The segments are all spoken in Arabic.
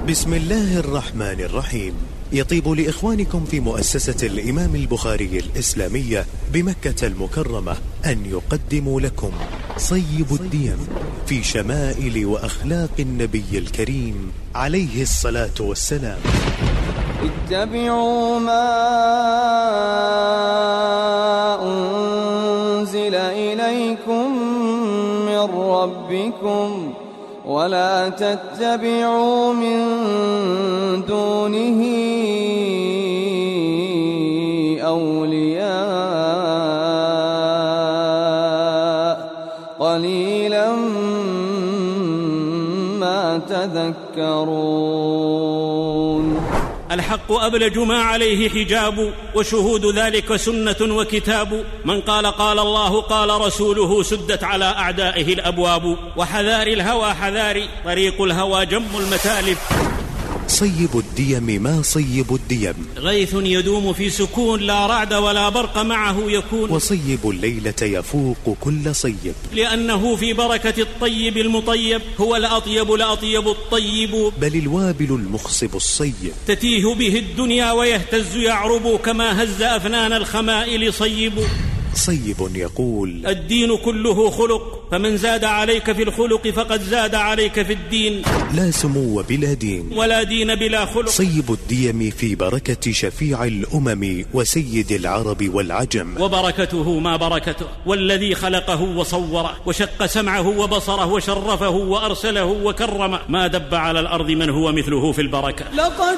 بسم الله الرحمن الرحيم. يطيب لإخوانكم في مؤسسة الإمام البخاري الإسلامية بمكة المكرمة أن يقدموا لكم صيب الديم في شمائل وأخلاق النبي الكريم عليه الصلاة والسلام. اتبعوا ما أنزل إليكم من ربكم ولا تتبعوا من دونه أولياء قليلا ما تذكرون. الحق أبلج ما عليه حجاب، وشهود ذلك سنة وكتاب. من قال قال الله قال رسوله سدت على أعدائه الأبواب. وحذار الهوى حذاري، طريق الهوى جم المتالب. صيب الديم ما صيب الديم، غيث يدوم في سكون لا رعد ولا برق معه يكون. وصيب الليلة يفوق كل صيب، لأنه في بركة الطيب المطيب هو الأطيب الأطيب الطيب. بل الوابل المخصب الصيب تتيه به الدنيا ويهتز يعرب كما هز أفنان الخمائل صيب. صيب يقول الدين كله خلق، فمن زاد عليك في الخلق فقد زاد عليك في الدين. لا سمو بلا دين ولا دين بلا خلق. صيب الديم في بركة شفيع الأمم وسيد العرب والعجم. وبركته ما بركته، والذي خلقه وصوره وشق سمعه وبصره وشرفه وأرسله وكرمه، ما دب على الأرض من هو مثله في البركة. لقد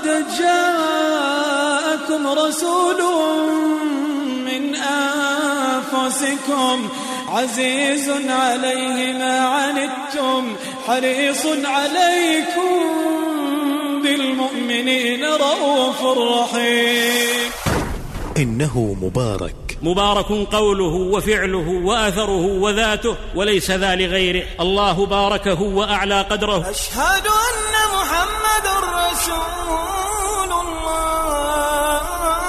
جاءكم رسول من أنفسكم عزيز عليه ما عنتم حريص عليكم بالمؤمنين رؤوف رحيم. إنه مبارك، مبارك قوله وفعله وأثره وذاته، وليس ذا لغيره. الله باركه وأعلى قدره. أشهد أن محمد رسول الله.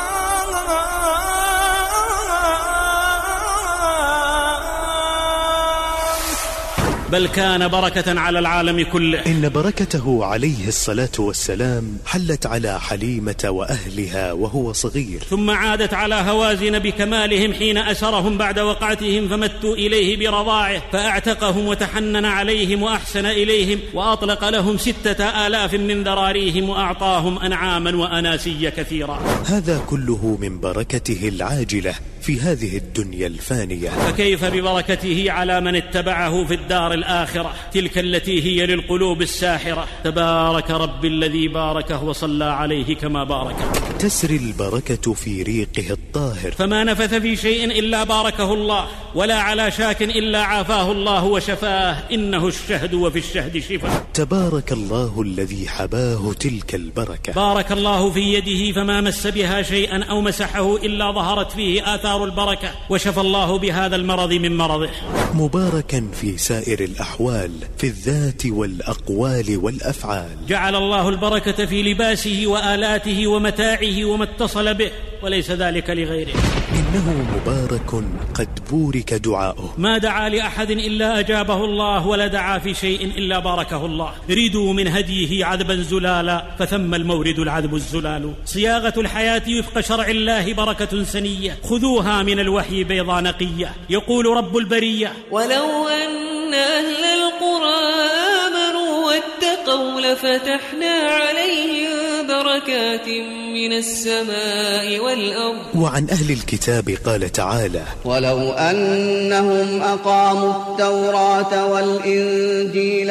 بل كان بركة على العالم كله. إن بركته عليه الصلاة والسلام حلت على حليمة وأهلها وهو صغير، ثم عادت على هوازن بكمالهم حين أسرهم بعد وقعتهم فمتوا إليه برضاعه، فأعتقهم وتحنن عليهم وأحسن إليهم، وأطلق لهم 6,000 من ذراريهم، وأعطاهم أنعاما وأناسيا كثيرا. هذا كله من بركته العاجلة في هذه الدنيا الفانية، فكيف ببركته على من اتبعه في الدار الآخرة، تلك التي هي للقلوب الساحرة. تبارك رب الذي باركه وصلى عليه كما بارك. تسري البركة في ريقه الطاهر، فما نفث في شيء إلا باركه الله، ولا على شاك إلا عافاه الله وشفاه. إنه الشهد وفي الشهد شفاء. تبارك الله الذي حباه تلك البركة. بارك الله في يده فما مس بها شيئا أو مسحه إلا ظهرت فيه آثار البركة، وشفى الله بهذا المرض من مرضه. مباركا في سائر الأحوال، في الذات والأقوال والأفعال. جعل الله البركة في لباسه وآلاته ومتاعه وما اتصل به، وليس ذلك لغيره. إنه مبارك قد بورك دعاؤه، ما دعا لأحد إلا أجابه الله، ولا دعا في شيء إلا باركه الله. ريدوا من هديه عذبا زلالا، فثم المورد العذب الزلال. صياغة الحياة وفق شرع الله بركة سنية، خذوها من الوحي بيضا نقية. يقول رب البرية ولو أن أهل القرى آمنوا واتقوا لفتحنا عليهم بركات من السماء والأرض. وعن أهل الكتاب قال تعالى ولو أنهم أقاموا التوراة والإنجيل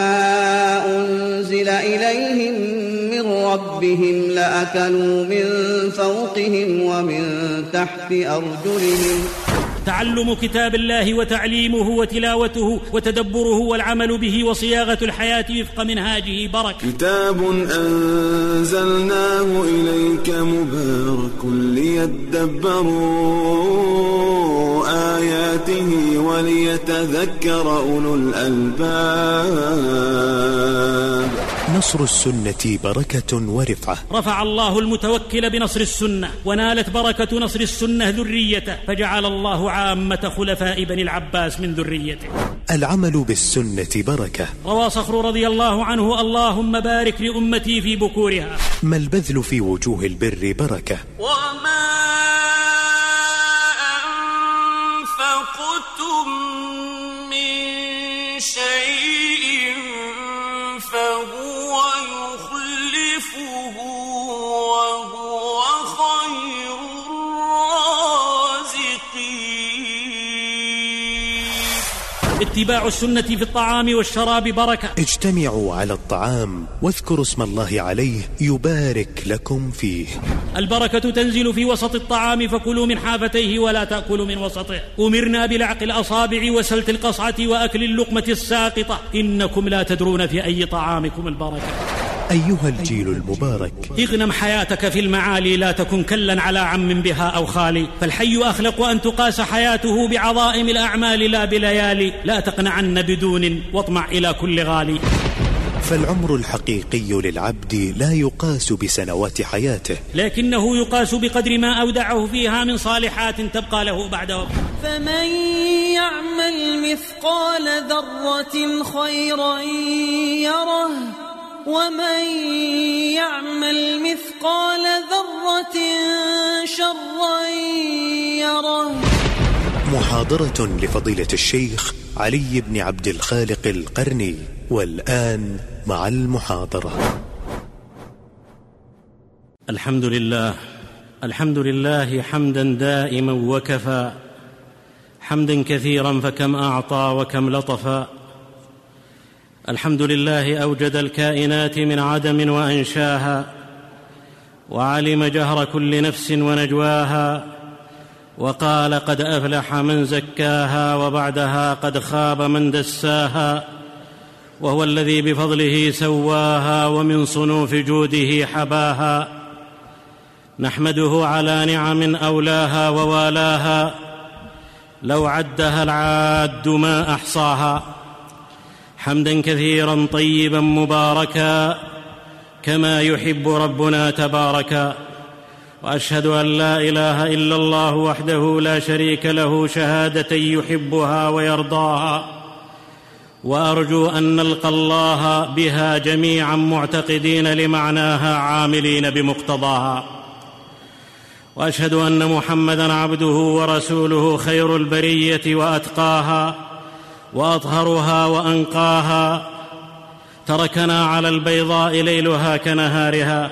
وما أنزل إليهم من ربهم لأكلوا من فوقهم ومن تحت أرجلهم. تعلم كتاب الله وتعليمه وتلاوته وتدبره والعمل به وصياغة الحياة وفق منهاجه بركة. كتاب أنزلناه إليك مبارك ليدبروا آياته وليتذكر أولو الألباب. نصر السنة بركة ورفعة. رفع الله المتوكل بنصر السنة، ونالت بركة نصر السنة ذريته، فجعل الله عامة خلفاء بني العباس من ذريته. العمل بالسنة بركة. روى صخر رضي الله عنه: اللهم بارك لأمتي في بكورها. ما البذل في وجوه البر بركة. وما أنفقتم من شيء فهو يخلفه وهو خير الرازقين. اتباع السنة في الطعام والشراب بركة. اجتمعوا على الطعام واذكروا اسم الله عليه يبارك لكم فيه. البركة تنزل في وسط الطعام، فكلوا من حافتيه ولا تأكلوا من وسطه. أمرنا بلعق الأصابع وسلت القصعة وأكل اللقمة الساقطة، إنكم لا تدرون في أي طعامكم البركة. أيها الجيل المبارك، اغنم حياتك في المعالي، لا تكن كلا على عم بها أو خالي، فالحي أخلق أن تقاس حياته بعظائم الأعمال لا بليالي، لا تقنعن بدون واطمع إلى كل غالي. فالعمر الحقيقي للعبد لا يقاس بسنوات حياته، لكنه يقاس بقدر ما أودعه فيها من صالحات تبقى له بعد وقت. فمن يعمل مثقال ذرة خيرا يره، ومن يعمل مثقال ذرة شرا يره. محاضرة لفضيلة الشيخ علي بن عبد الخالق القرني. والآن مع المحاضرة. الحمد لله حمدا دائما وكفى، حمدا كثيرا فكم أعطى وكم لطفا. الحمد لله أوجد الكائنات من عدم وأنشاها، وعلم جهر كل نفس ونجواها، وقال قد أفلح من زكاها، وبعدها قد خاب من دساها. وهو الذي بفضله سواها، ومن صنوف جوده حباها. نحمده على نعم أولاها ووالاها، لو عدها العاد ما أحصاها. حمدا كثيرا طيبا مباركا، كما يحب ربنا تباركا. وأشهد أن لا إله إلا الله وحده لا شريك له، شهادة يحبها ويرضاها. وأرجو أن نلقى الله بها جميعا معتقدين لمعناها عاملين بمقتضاها. وأشهد أن محمدا عبده ورسوله، خير البرية وأتقاها وأطهرها وأنقاها. تركنا على البيضاء ليلها كنهارها،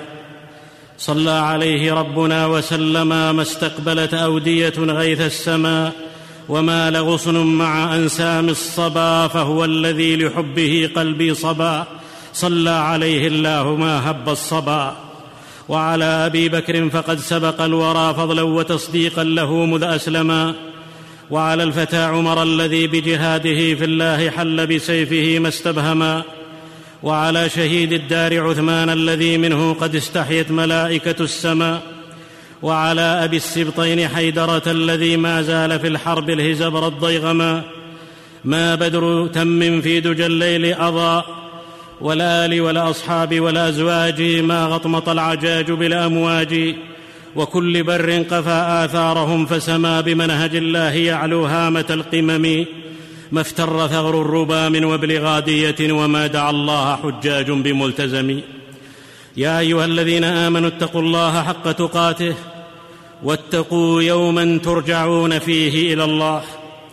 صلى عليه ربنا وسلم، ما استقبلت أودية غيث السماء، وما لغصن مع أنسام الصبا، فهو الذي لحبه قلبي صبا. صلى عليه الله ما هب الصبا. وعلى أبي بكر فقد سبق الورى فضلا وتصديقا له مذ أسلما. وعلى الفتى عمر الذي بجهاده في الله حل بسيفه ما استبهما. وعلى شهيد الدار عثمان الذي منه قد استحيت ملائكة السماء. وعلى أبي السبطين حيدرة الذي ما زال في الحرب الهزبر الضيغما. ما بدر تم في دجى الليل أضاء، والآل والأصحاب والأزواج، ما غطمط العجاج بالأمواج. وكل بر قفى آثارهم، فسما بمنهج الله يعلو هامة القمم. ما افتر ثغر الربا من وبل غادية، وما دعا الله حجاج بملتزم. يا أيها الذين آمنوا اتقوا الله حق تقاته، واتقوا يوما ترجعون فيه إلى الله.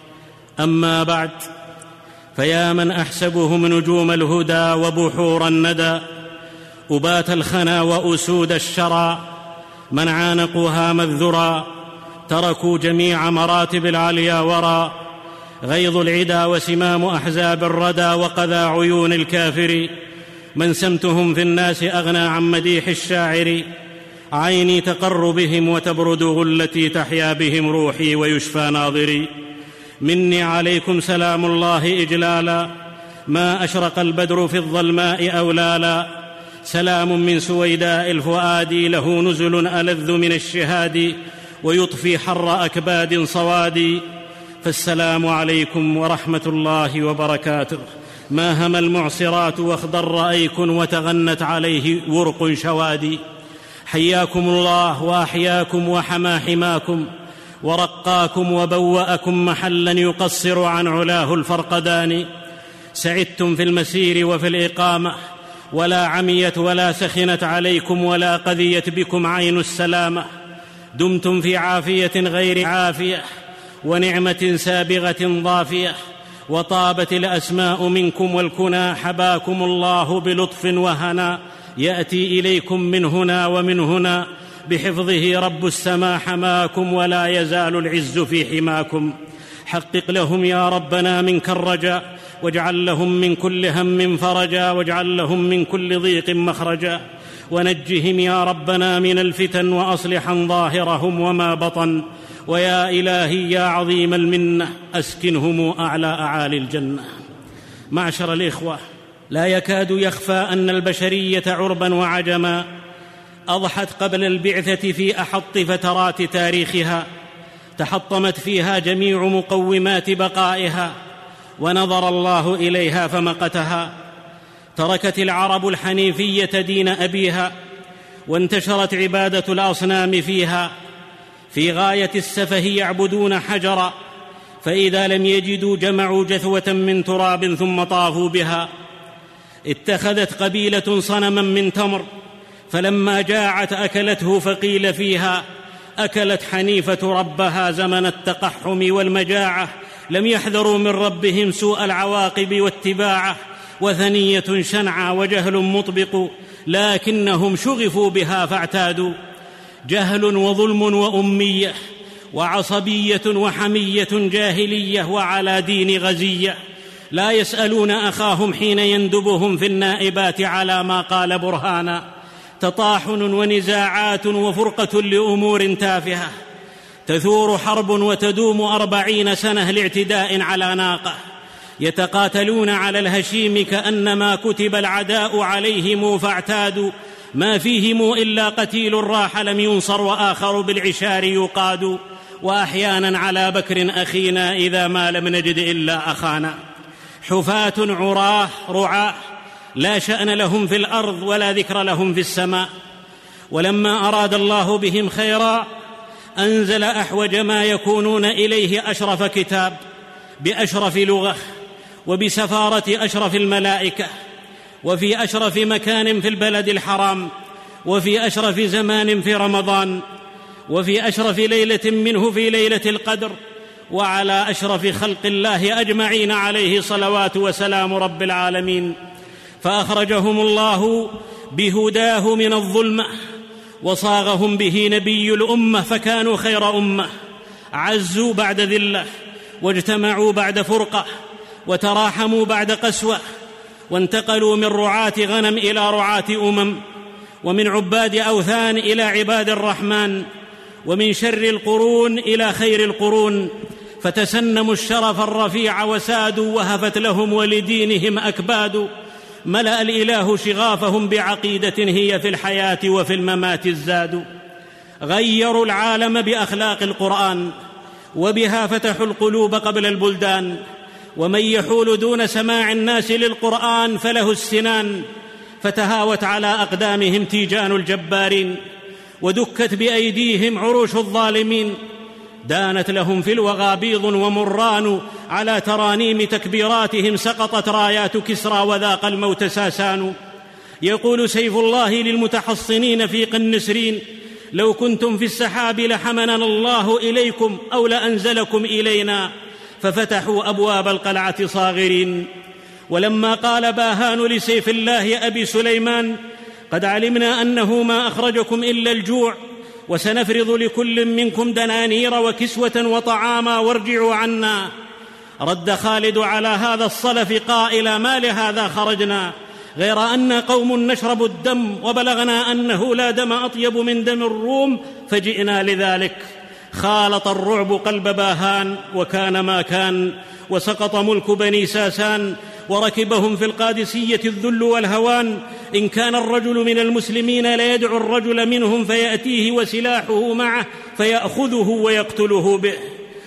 أما بعد، فيا من أحسبهم نجوم الهدى وبحور الندى، أبات الخنا وأسود الشرى، من عانقوا هام الذرى، تركوا جميع مراتب العليا ورى. غيظ العدا وسمام أحزاب الردى، وقذى عيون الكافر، من سمتهم في الناس أغنى عن مديح الشاعر. عيني تقر بهم وتبرد غلتي، تحيا بهم روحي ويشفى ناظري. مني عليكم سلام الله إجلالا، ما أشرق البدر في الظلماء أولالا. سلام من سويداء الفؤاد، له نزل ألذ من الشهاد، ويطفي حر أكباد صواد. فالسلام عليكم ورحمة الله وبركاته. ما هم المعصرات واخضر أيكن، وتغنت عليه ورق شوادي. حياكم الله وأحياكم وحمى حماكم، ورقاكم وبوأكم محلا يقصر عن علاه الفرقدان. سعدتم في المسير وفي الإقامة، ولا عميت ولا سخنت عليكم ولا قذيت بكم عين السلامة. دمتم في عافية غير عافية، ونعمة سابغة ضافية، وطابت الأسماء منكم والكنى. حباكم الله بلطف وهنا، يأتي إليكم من هنا ومن هنا. بحفظه رب السماء حماكم، ولا يزال العز في حماكم. حقق لهم يا ربنا منك الرجاء، واجعل لهم من كل هم فرجا، واجعل لهم من كل ضيق مخرجا. ونجهم يا ربنا من الفتن، وأصلحا ظاهرهم وما بطن. ويا إلهي يا عظيم المنة، أسكنهم أعلى أعالي الجنة. معشر الإخوة، لا يكاد يخفى أن البشرية عربا وعجما أضحت قبل البعثة في أحط فترات تاريخها، تحطمت فيها جميع مقومات بقائها، ونظر الله إليها فمقتها. تركت العرب الحنيفية دين أبيها، وانتشرت عبادة الأصنام فيها. في غاية السفه يعبدون حجرا، فإذا لم يجدوا جمعوا جثوة من تراب ثم طافوا بها. اتخذت قبيلة صنما من تمر، فلما جاعت أكلته، فقيل فيها أكلت حنيفة ربها. زمن التقحم والمجاعة لم يحذروا من ربهم سوء العواقب واتباعه. وثنية شنعى وجهل مطبق، لكنهم شغفوا بها فاعتادوا. جهل وظلم وأمية وعصبية وحمية جاهلية، وعلى دين غزية. لا يسألون أخاهم حين يندبهم في النائبات على ما قال برهانا. تطاحن ونزاعات وفرقة لأمور تافهة، تثور حرب وتدوم 40 سنة لاعتداء على ناقة. يتقاتلون على الهشيم كأنما كتب العداء عليهم فاعتادوا. ما فيهم إلا قتيل راح لم ينصر، وآخر بالعشار يقاد. وأحيانا على بكر أخينا إذا ما لم نجد إلا أخانا. حفاة عراه رعاه، لا شأن لهم في الأرض ولا ذكر لهم في السماء. ولما أراد الله بهم خيرا أنزل أحوج ما يكونون إليه أشرف كتاب، بأشرف لغة، وبسفارة أشرف الملائكة، وفي أشرف مكان في البلد الحرام، وفي أشرف زمان في رمضان، وفي أشرف ليلة منه في ليلة القدر، وعلى أشرف خلق الله أجمعين عليه صلوات وسلام رب العالمين. فأخرجهم الله بهداه من الظلمة، وصاغهم به نبي الأمة، فكانوا خير أمة. عزوا بعد ذلة، واجتمعوا بعد فرقة، وتراحموا بعد قسوة، وانتقلوا من رعاة غنم إلى رعاة أمم، ومن عباد أوثان إلى عباد الرحمن، ومن شر القرون إلى خير القرون. فتسنموا الشرف الرفيع وسادوا، وهفت لهم ولدينهم أكباد. ملأ الإله شغافهم بعقيدة هي في الحياة وفي الممات الزاد. غيروا العالم بأخلاق القرآن، وبها فتحوا القلوب قبل البلدان. ومن يحول دون سماع الناس للقرآن فله السنان. فتهاوت على أقدامهم تيجان الجبارين، ودكت بأيديهم عروش الظالمين. دانت لهم في الوغى بيض ومران، على ترانيم تكبيراتهم سقطت رايات كسرى، وذاق الموت ساسان. يقول سيف الله للمتحصنين في قنسرين: لو كنتم في السحاب لحملنا الله إليكم، أو لأنزلكم إلينا. ففتحوا أبواب القلعة صاغرين. ولما قال باهان لسيف الله أبي سليمان: قد علمنا أنه ما أخرجكم إلا الجوع، وسنفرض لكل منكم دنانير وكسوة وطعاما، وارجعوا عنا. رد خالد على هذا الصلف قائلا: ما لهذا خرجنا، غير أن قوم نشرب الدم، وبلغنا أنه لا دم أطيب من دم الروم، فجئنا لذلك. خالط الرعب قلب باهان، وكان ما كان، وسقط ملك بني ساسان، وركبهم في القادسية الذل والهوان. إن كان الرجل من المسلمين ليدعو الرجل منهم فيأتيه وسلاحه معه، فيأخذه ويقتله به.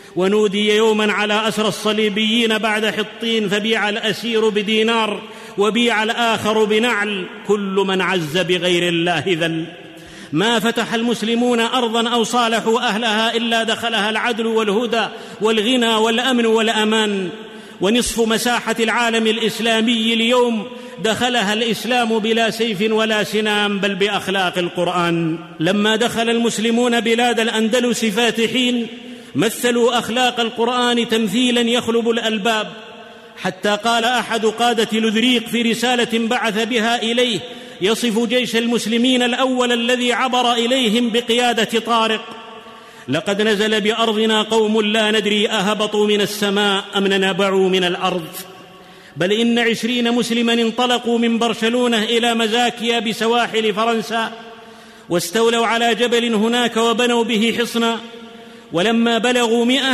ونودي يوما على أسر الصليبيين بعد حطين، فبيع الأسير بدينار، وبيع الآخر بنعل. كل من عز بغير الله ذل. ما فتح المسلمون أرضا أو صالحوا أهلها إلا دخلها العدل والهدى والغنى والأمن والأمان. ونصف مساحة العالم الإسلامي اليوم دخلها الإسلام بلا سيف ولا سنام، بل بأخلاق القرآن. لما دخل المسلمون بلاد الأندلس فاتحين مثلوا أخلاق القرآن تمثيلا يخلب الألباب، حتى قال أحد قادة لذريق في رسالة بعث بها إليه يصف جيش المسلمين الأول الذي عبر إليهم بقيادة طارق: لقد نزل بأرضنا قوم لا ندري أهبطوا من السماء أم نبعوا من الأرض، بل إن 20 مسلما انطلقوا من برشلونة إلى مزاكيا بسواحل فرنسا، واستولوا على جبل هناك وبنوا به حصنا، ولما بلغوا 100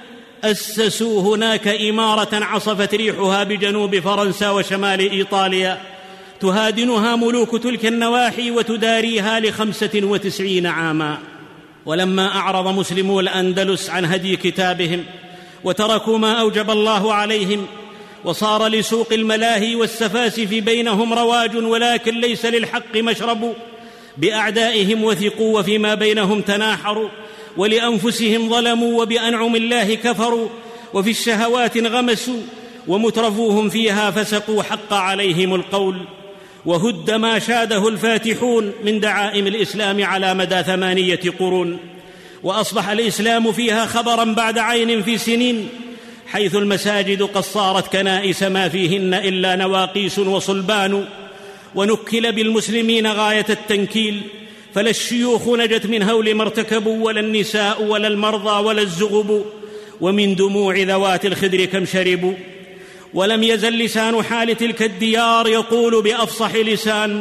أسسوا هناك إمارة عصفت ريحها بجنوب فرنسا وشمال إيطاليا، تهادنها ملوك تلك النواحي وتداريها ل95 عاما. ولما أعرض مسلمو الأندلس عن هدي كتابهم وتركوا ما أوجب الله عليهم، وصار لسوق الملاهي والسفاسف بينهم رواج ولكن ليس للحق مشرب، بأعدائهم وثقوا وفيما بينهم تناحروا، ولأنفسهم ظلموا وبأنعم الله كفروا، وفي الشهوات انغمسوا، ومترفوهم فيها فسقوا حق عليهم القول، وهد ما شاده الفاتحون من دعائم الإسلام على مدى 8 قرون، وأصبح الإسلام فيها خبرا بعد عين في سنين، حيث المساجد قد صارت كنائس ما فيهن إلا نواقيس وصلبان، ونكل بالمسلمين غاية التنكيل، فلا الشيوخ نجت من هول ما ارتكبوا، ولا النساء ولا المرضى ولا الزغب، ومن دموع ذوات الخدر كم شربوا. ولم يزل لسان حال تلك الديار يقول بأفصح لسان: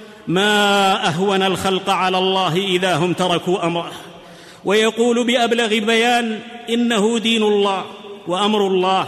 ما أهون الخلق على الله إذا هم تركوا أمره، ويقول بأبلغ بيان: إنه دين الله وأمر الله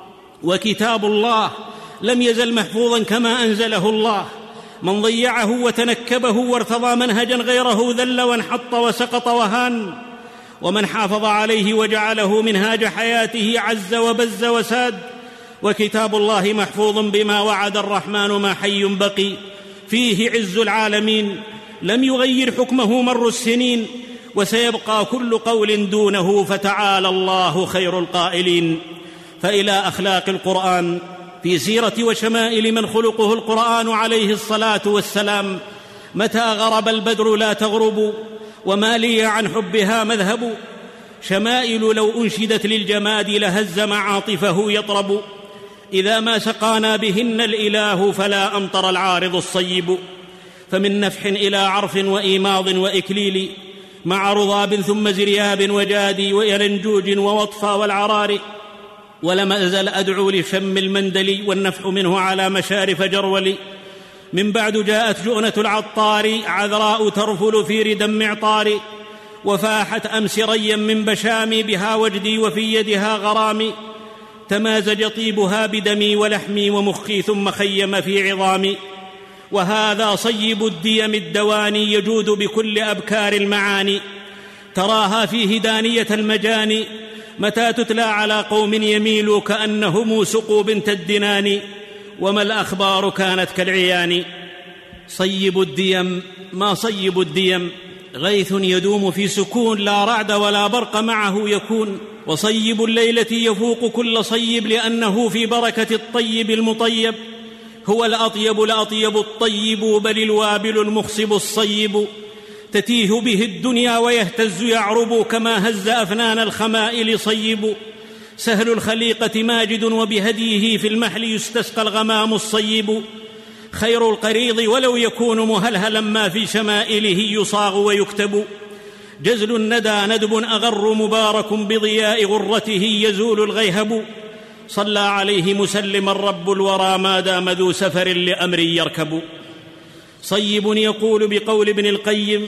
وكتاب الله لم يزل محفوظا كما أنزله الله، من ضيعه وتنكبه وارتضى منهجا غيره ذل وانحط وسقط وهان، ومن حافظ عليه وجعله منهاج حياته عز وبز وساد. وكتاب الله محفوظ بما وعد الرحمن ما حي بقي، فيه عز العالمين، لم يغير حكمه مر السنين، وسيبقى كل قول دونه، فتعالى الله خير القائلين. فإلى أخلاق القرآن في سيرة وشمائل من خلقه القرآن عليه الصلاة والسلام: متى غرب البدر لا تغرب، وما لي عن حبها مذهب، شمائل لو أنشدت للجماد لهز معاطفه يطرب، إذا ما سقانا بهن الإله فلا أمطر العارض الصيب، فمن نفح إلى عرف وإيماض وإكليل، مع رضاب ثم زرياب وجادي ويلنجوج ووطفى والعرار، ولم أزل أدعو لشم المندل والنفح منه على مشارف جرولي. من بعد جاءت جؤنة العطار عذراء ترفل في ردم معطار، وفاحت أمس ريا من بشامي بها وجدي وفي يدها غرامي، تمازج طيبها بدمي ولحمي ومخي ثم خيم في عظامي. وهذا صيب الديم الدواني يجود بكل أبكار المعاني، تراها فيه دانية المجاني، متى تتلى على قوم يميل كأنهم سقوا بنت الدنان، وما الأخبار كانت كالعيان. صيب الديم، ما صيب الديم، غيث يدوم في سكون، لا رعد ولا برق معه يكون، وصيب الليلة يفوق كل صيب، لأنه في بركة الطيب المطيب، هو الأطيب الأطيب الطيب، بل الوابل المخصب الصيب، تتيه به الدنيا ويهتز يعرب، كما هز أفنان الخمائل صيب، سهل الخليقة ماجد، وبهديه في المحل يستسقى الغمام الصيب، خير القريض ولو يكون مهلهلا، ما في شمائله يصاغ ويكتب، جزل الندى ندب أغر مبارك، بضياء غرته يزول الغيهب، صلى عليه مسلما رب الورى، ما دام ذو سفر لأمر يركب. صيب يقول بقول ابن القيم: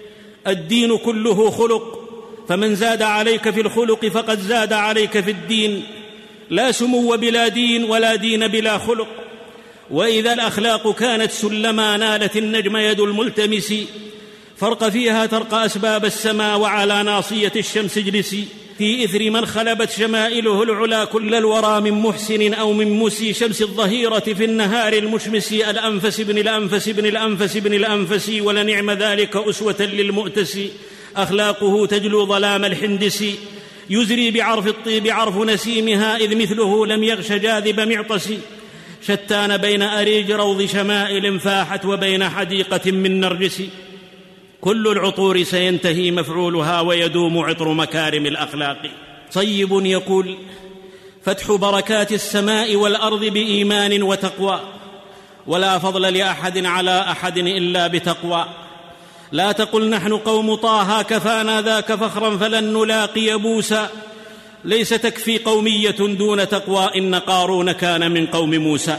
الدين كله خلق، فمن زاد عليك في الخلق فقد زاد عليك في الدين، لا سمو بلا دين ولا دين بلا خلق، وإذا الأخلاق كانت سلما نالت النجم يد الملتمس، فرق فيها ترقى أسباب السماء، وعلى ناصية الشمس اجلسي، في إثر من خلبت شمائله العلا كل الورى من محسن أو من مسي شمس الظهيرة في النهار المشمس الأنفس بن الأنفس بن الأنفس بن الأنفس ولنعم ذلك أسوة للمؤتس أخلاقه تجلو ظلام الحندس يزري بعرف الطيب عرف نسيمها إذ مثله لم يغش جاذب معطس شتان بين أريج روض شمائل فاحت وبين حديقة من نرجس كل العطور سينتهي مفعولها ويدوم عطر مكارم الأخلاق صيب يقول فتح بركات السماء والأرض بإيمان وتقوى ولا فضل لأحد على أحد إلا بتقوى لا تقل نحن قوم طه كفانا ذاك فخرا فلن نلاقي بوسى ليس تكفي قومية دون تقوى إن قارون كان من قوم موسى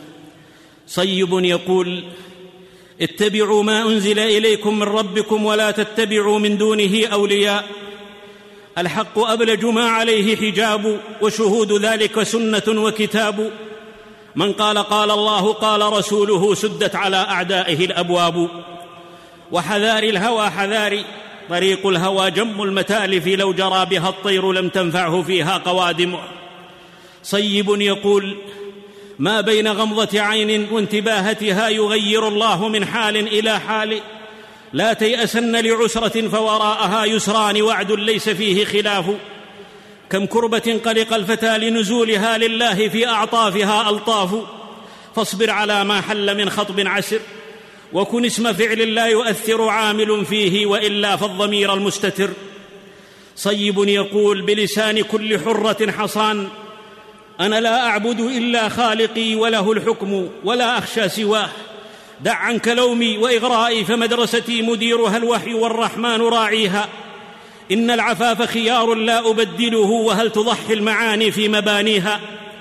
صيب يقول اتبعوا ما أنزل إليكم من ربكم ولا تتبعوا من دونه أولياء الحق أبلج ما عليه حجاب وشهود ذلك سنة وكتاب من قال قال الله قال رسوله سدت على أعدائه الأبواب وحذار الهوى حذاري طريق الهوى جم المتالف لو جرى بها الطير لم تنفعه فيها قوادم صيب يقول ما بين غمضة عين وانتباهتها يغير الله من حال إلى حال لا تيأسن لعسرة فوراءها يسران وعد ليس فيه خلاف كم كربة قلق الفتى لنزولها لله في أعطافها ألطاف فاصبر على ما حل من خطب عسر وكن اسم فعل لا يؤثر عامل فيه وإلا فالضمير المستتر صيب يقول بلسان كل حرة حصان أنا لا أعبد إلا خالقي وله الحكم ولا أخشى سواه دع عنك لومي وإغرائي فمدرستي مديرها الوحي والرحمن راعيها إن العفاف خيار لا أبدله وهل تضحي المعاني في مبانيها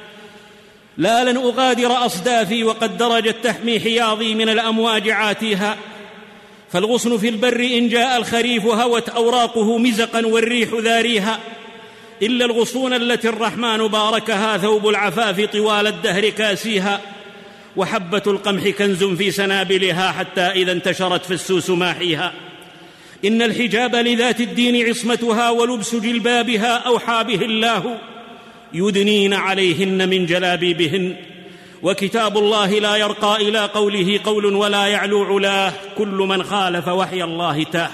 لا لن أغادر أصدافي وقد درجت تحمي حياضي من الأمواج عاتيها فالغصن في البر إن جاء الخريف هوت أوراقه مزقا والريح ذاريها إلا الغصون التي الرحمن باركها ثوب العفاف طوال الدهر كاسيها وحبة القمح كنز في سنابلها حتى إذا انتشرت فالسوس ماحيها إن الحجاب لذات الدين عصمتها ولبس جلبابها أوحى به الله يدنين عليهن من جلابيبهن وكتاب الله لا يرقى إلى قوله قول ولا يعلو علاه كل من خالف وحي الله تاه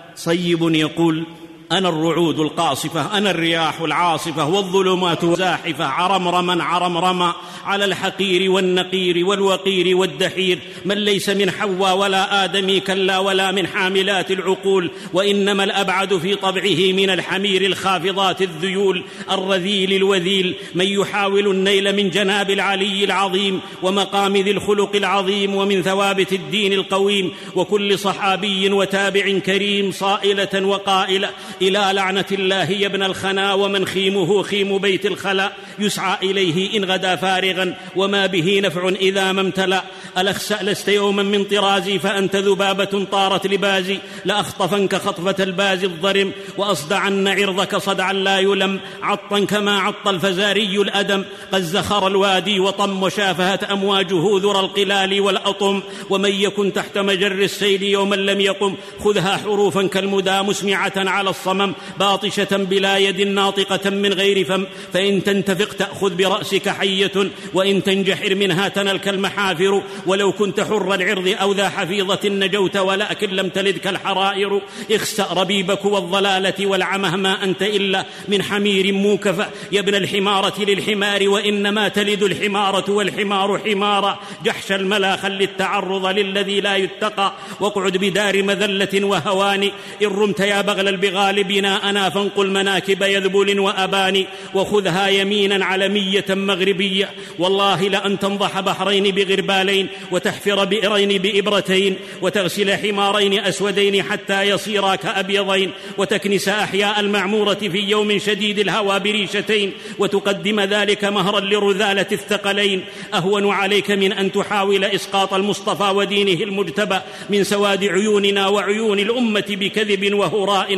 صيب يقول أنا الرعود القاصفة أنا الرياح العاصفة والظلمات زاحفة عرمرما عرمرما على الحقير والنقير والوقير والدحير من ليس من حواء ولا آدمي كلا ولا من حاملات العقول وإنما الأبعد في طبعه من الحمير الخافضات الذيول الرذيل الوذيل من يحاول النيل من جناب العلي العظيم ومقام ذي الخلق العظيم ومن ثوابت الدين القويم وكل صحابي وتابع كريم صائلة وقائلة إلى لعنة الله يا ابن الخنا ومن خيمه خيم بيت الخلا يسعى إليه إن غدا فارغا وما به نفع إذا ما امتلأ ألخسأ لست يوما من طرازي فأنت ذبابة طارت لبازي لأخطفنك خطفة الباز الضرم وأصدعن عرضك صدعا لا يلم عطا كما عط الفزاري الأدم قد زخر الوادي وطم وشافهت أمواجه ذرى القلال والأطم ومن يكن تحت مجر السيل يوما لم يقم خذها حروفا كالمدى مسمعة على الصمم باطشة بلا يد ناطقة من غير فم فإن تنتفق تأخذ برأسك حية وإن تنجحر منها تنلك المحافر ولو كنت حر العرض أو ذا حفيظة نجوت ولكن لم تلدك الحرائر اخسأ ربيبك والضلالة والعمه ما أنت إلا من حمير موكفة يا ابن الحمارة للحمار وإنما تلد الحمارة والحمار حمارا جحش الملا خل التعرض للذي لا يتقى واقعد بدار مذلة وهوان إن رمت يا بغل البغال بناءنا فانقل مناكب يذبل وأباني وخذها يمينا علمية مغربية والله لأن تنضح بحرين بغربالين وتحفر بئرين بإبرتين وتغسل حمارين أسودين حتى يصيرا كأبيضين وتكنس أحياء المعمورة في يوم شديد الهوى بريشتين وتقدم ذلك مهرا لرذالة الثقلين أهون عليك من أن تحاول إسقاط المصطفى ودينه المجتبى من سواد عيوننا وعيون الأمة بكذب وهراء ومين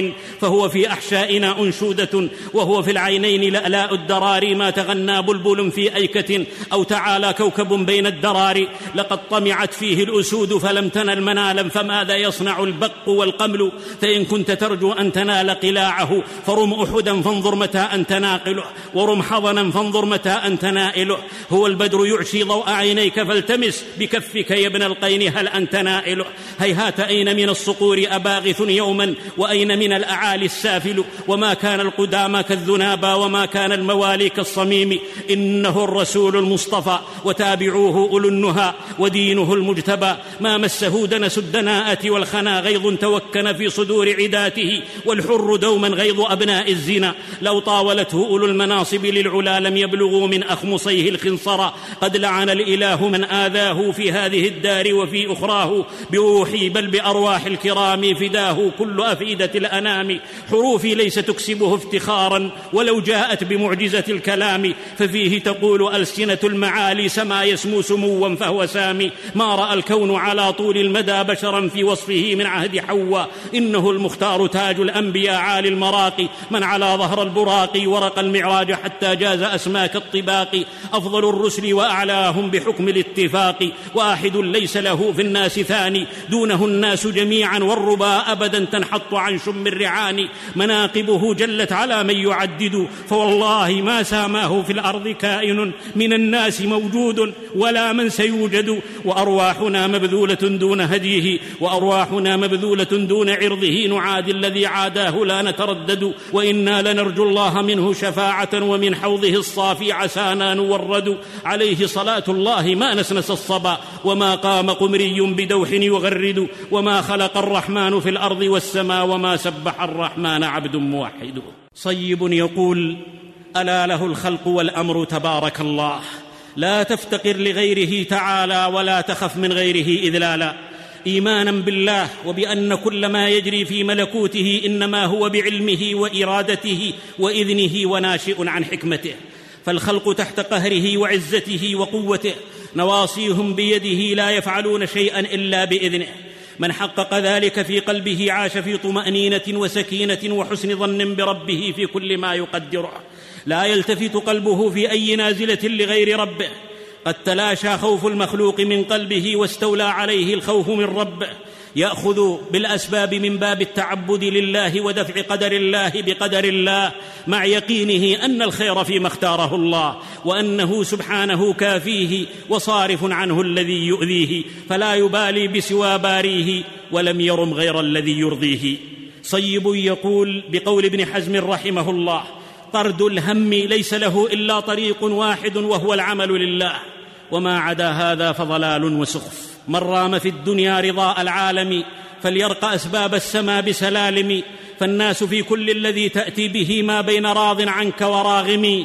الطرفين، فهو في أحشائنا أنشودة، وهو في العينين لألاء الدرار، ما تغنى بلبل في أيكة أو تعالى كوكب بين الدرار. لقد طمعت فيه الأسود فلم تنل منالا، فماذا يصنع البق والقمل؟ فإن كنت ترجو أن تنال قلاعه فرم أحدا فانظر متى أنت ناقله، ورم حضنا فانظر متى أنت نائله. هو البدر يعشي ضوء عينيك فالتمس بكفك يا ابن القين هل أنت نائله. هيهات أين من الصقور أباغث يوما، وأين من الأعالي السافل؟ وما كان القدامى كالذنابى، وما كان الموالي كالصميم. إنه الرسول المصطفى وتابعوه أولو النهى، ودينه المجتبى ما مسه دنس الدناءة والخنا، غيظ توكن في صدور عداته، والحر دوما غيظ أبناء الزنا. لو طاولته أولو المناصب للعلا لم يبلغوا من أخمصيه الخنصرا. قد لعن الإله من آذاه في هذه الدار وفي أخراه، بروحي بل بأرواح الكرام فداه كل أفئدة الأنام. حروفي ليس تكسبه افتخارا ولو جاءت بمعجزة الكلام، ففيه تقول ألسنة المعالي سما يسمو سموا فهو سامي. ما رأى الكون على طول المدى بشرا في وصفه من عهد حواء. إنه المختار تاج الأنبياء عالي المراقي، من على ظهر البراق ورق المعراج حتى جاز أسماك الطباق. أفضل الرسل وأعلاهم بحكم الاتفاق، واحد ليس له في الناس ثاني، دونه الناس جميعا والربا أبدا تنحط عن شم الرعان. مناقبه جلت على من يعدد، فوالله ما ساماه في الأرض كائن من الناس موجود ولا من سيوجد. وأرواحنا مبذولة دون هديه، وأرواحنا مبذولة دون عرضه، نعادي الذي عاداه لا نتردد. وإنا لنرجو الله منه شفاعة، ومن حوضه الصافي عسانا نورد. عليه صلاة الله ما نسنس الصبا، وما قام قمري بدوح يغرد. وما خلق الرحمن في الأرض والسماء، وما سبح الرحمن عبد موحد. صيب يقول: ألا له الخلق والأمر تبارك الله، لا تفتقر لغيره تعالى، ولا تخف من غيره إذلالا. إيمانا بالله وبأن كل ما يجري في ملكوته إنما هو بعلمه وإرادته وإذنه وناشئ عن حكمته. فالخلق تحت قهره وعزته وقوته، نواصيهم بيده لا يفعلون شيئا إلا بإذنه. من حقق ذلك في قلبه عاش في طمأنينة وسكينة وحسن ظن بربه في كل ما يقدره، لا يلتفت قلبه في أي نازلة لغير ربه. قد تلاشى خوف المخلوق من قلبه واستولى عليه الخوف من ربه. يأخذ بالأسباب من باب التعبد لله ودفع قدر الله بقدر الله، مع يقينه أن الخير فيما اختاره الله، وأنه سبحانه كافيه وصارف عنه الذي يؤذيه، فلا يبالي بسوى باريه ولم يرم غير الذي يرضيه. صيب يقول بقول ابن حزم رحمه الله: طرد الهم ليس له إلا طريق واحد وهو العمل لله، وما عدا هذا فضلال وسخف. من رام في الدنيا رضاء العالم فليرق أسباب السما بسلالم، فالناس في كل الذي تأتي به ما بين راض عنك وراغم.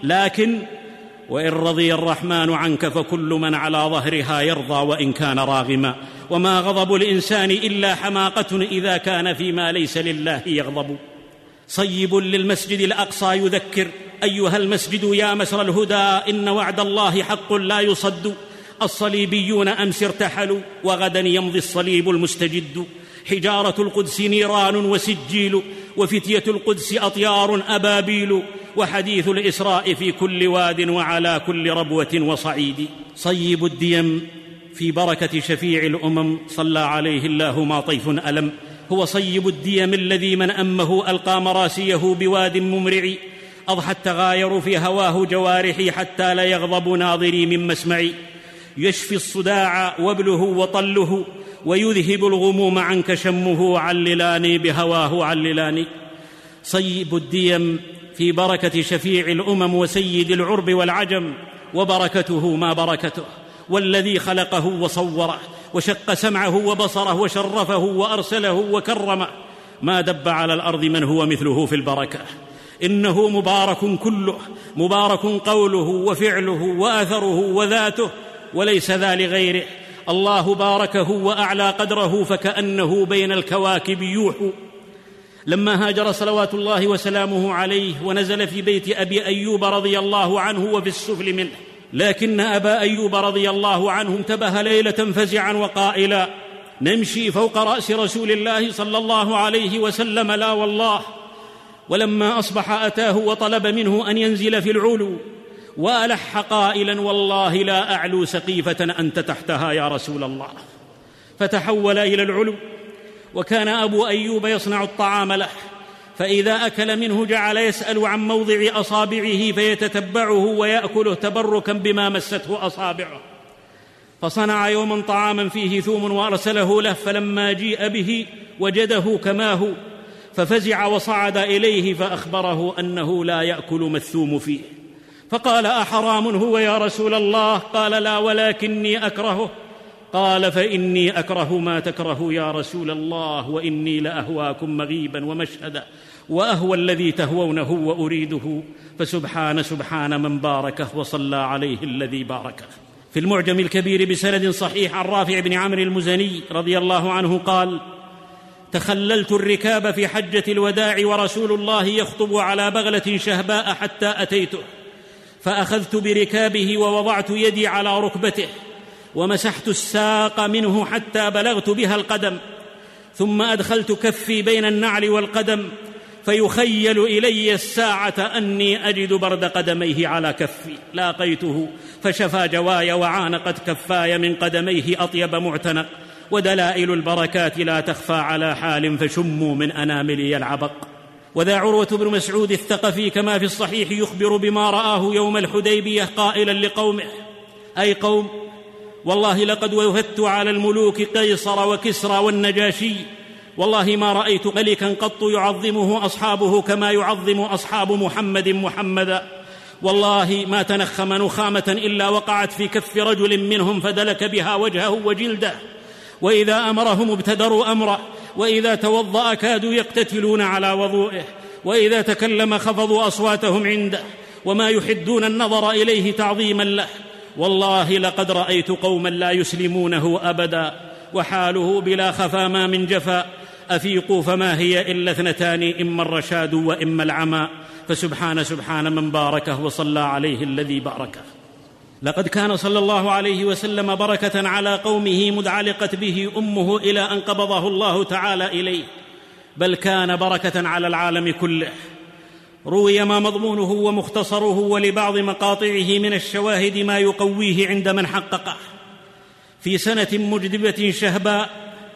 لكن وإن رضي الرحمن عنك فكل من على ظهرها يرضى وإن كان راغما. وما غضب الإنسان إلا حماقة إذا كان فيما ليس لله يغضب. صيب للمسجد الأقصى يذكر: أيها المسجد يا مسر الهدى، إن وعد الله حق لا يصد. الصليبيون أمس ارتحلوا، وغدا يمضي الصليب المستجد. حجارة القدس نيران وسجيل، وفتية القدس أطيار أبابيل، وحديث الإسراء في كل واد وعلى كل ربوة وصعيد. صيب الديم في بركة شفيع الأمم صلى عليه الله ما طيف ألم. هو صيب الديم الذي من أمه ألقى مراسيه بواد ممرع، أضحى التغاير في هواه جوارحي حتى لا يغضب ناظري من مسمعي. يشفي الصداع وابله وطله، ويذهب الغموم عنك شمه، عللاني بهواه عللاني. صيب الديم في بركة شفيع الأمم وسيد العرب والعجم، وبركته ما بركته، والذي خلقه وصوره وشق سمعه وبصره وشرفه وأرسله وكرمه، ما دب على الأرض من هو مثله في البركة. إنه مبارك كله، مبارك قوله وفعله وأثره وذاته، وليس ذا لغيره. الله باركه وأعلى قدره فكأنه بين الكواكب يوحو. لما هاجر صلوات الله وسلامه عليه ونزل في بيت أبي أيوب رضي الله عنه وفي السفل منه، لكن أبا أيوب رضي الله عنه انتبه ليلة فزعا وقائلا: نمشي فوق رأس رسول الله صلى الله عليه وسلم؟ لا والله. ولما أصبح أتاه وطلب منه أن ينزل في العلو، وألح قائلا: والله لا أعلو سقيفة أنت تحتها يا رسول الله. فتحول إلى العلو، وكان أبو أيوب يصنع الطعام له، فإذا أكل منه جعل يسأل عن موضع أصابعه فيتتبعه ويأكله تبركا بما مسته أصابعه. فصنع يوما طعاما فيه ثوم وأرسله له، فلما جيء به وجده كما هو، ففزع وصعد إليه فأخبره أنه لا يأكل ما الثوم فيه. فقال: أحرام هو يا رسول الله؟ قال: لا، ولكني أكرهه. قال: فإني أكره ما تكره يا رسول الله، وإني لأهواكم مغيبا ومشهدا، وأهوى الذي تهوونه وأريده، فسبحان من باركه وصلى عليه الذي باركه. في المعجم الكبير بسند صحيح عن رافع بن عمرو المزني رضي الله عنه قال: تخللت الركاب في حجة الوداع ورسول الله يخطب على بغلة شهباء حتى أتيته، فأخذت بركابه ووضعت يدي على ركبته ومسحت الساق منه حتى بلغت بها القدم، ثم أدخلت كفي بين النعل والقدم، فيخيل إلي الساعة أني أجد برد قدميه على كفي. لاقيته فشفى جواي وعانقت كفاي من قدميه أطيب معتنق، ودلائل البركات لا تخفى على حال، فشموا من أناملي العبق. وذا عروة بن مسعود الثقفي كما في الصحيح يخبر بما رآه يوم الحديبية قائلا لقومه: أي قوم، والله لقد وفدت على الملوك قيصر وكسرى والنجاشي، والله ما رأيت ملكا قط يعظمه أصحابه كما يعظم أصحاب محمد محمدا، والله ما تنخم نخامة إلا وقعت في كف رجل منهم فدلك بها وجهه وجلده، وإذا أمرهم ابتدروا أمره، وإذا توضأ كادوا يقتتلون على وضوئه، وإذا تكلم خفضوا أصواتهم عنده، وما يحدون النظر إليه تعظيما له. والله لقد رأيت قوما لا يسلمونه أبدا، وحاله بلا خفا ما من جفا. أفيقوا فما هي إلا اثنتان، إما الرشاد وإما العمى، فسبحان من باركه وصلى عليه الذي باركه. لقد كان صلى الله عليه وسلم بركة على قومه مذ علقت به أمه إلى أن قبضه الله تعالى إليه، بل كان بركة على العالم كله. روي ما مضمونه ومختصره ولبعض مقاطعه من الشواهد ما يقويه عند من حققه. في سنة مجدبة شهباء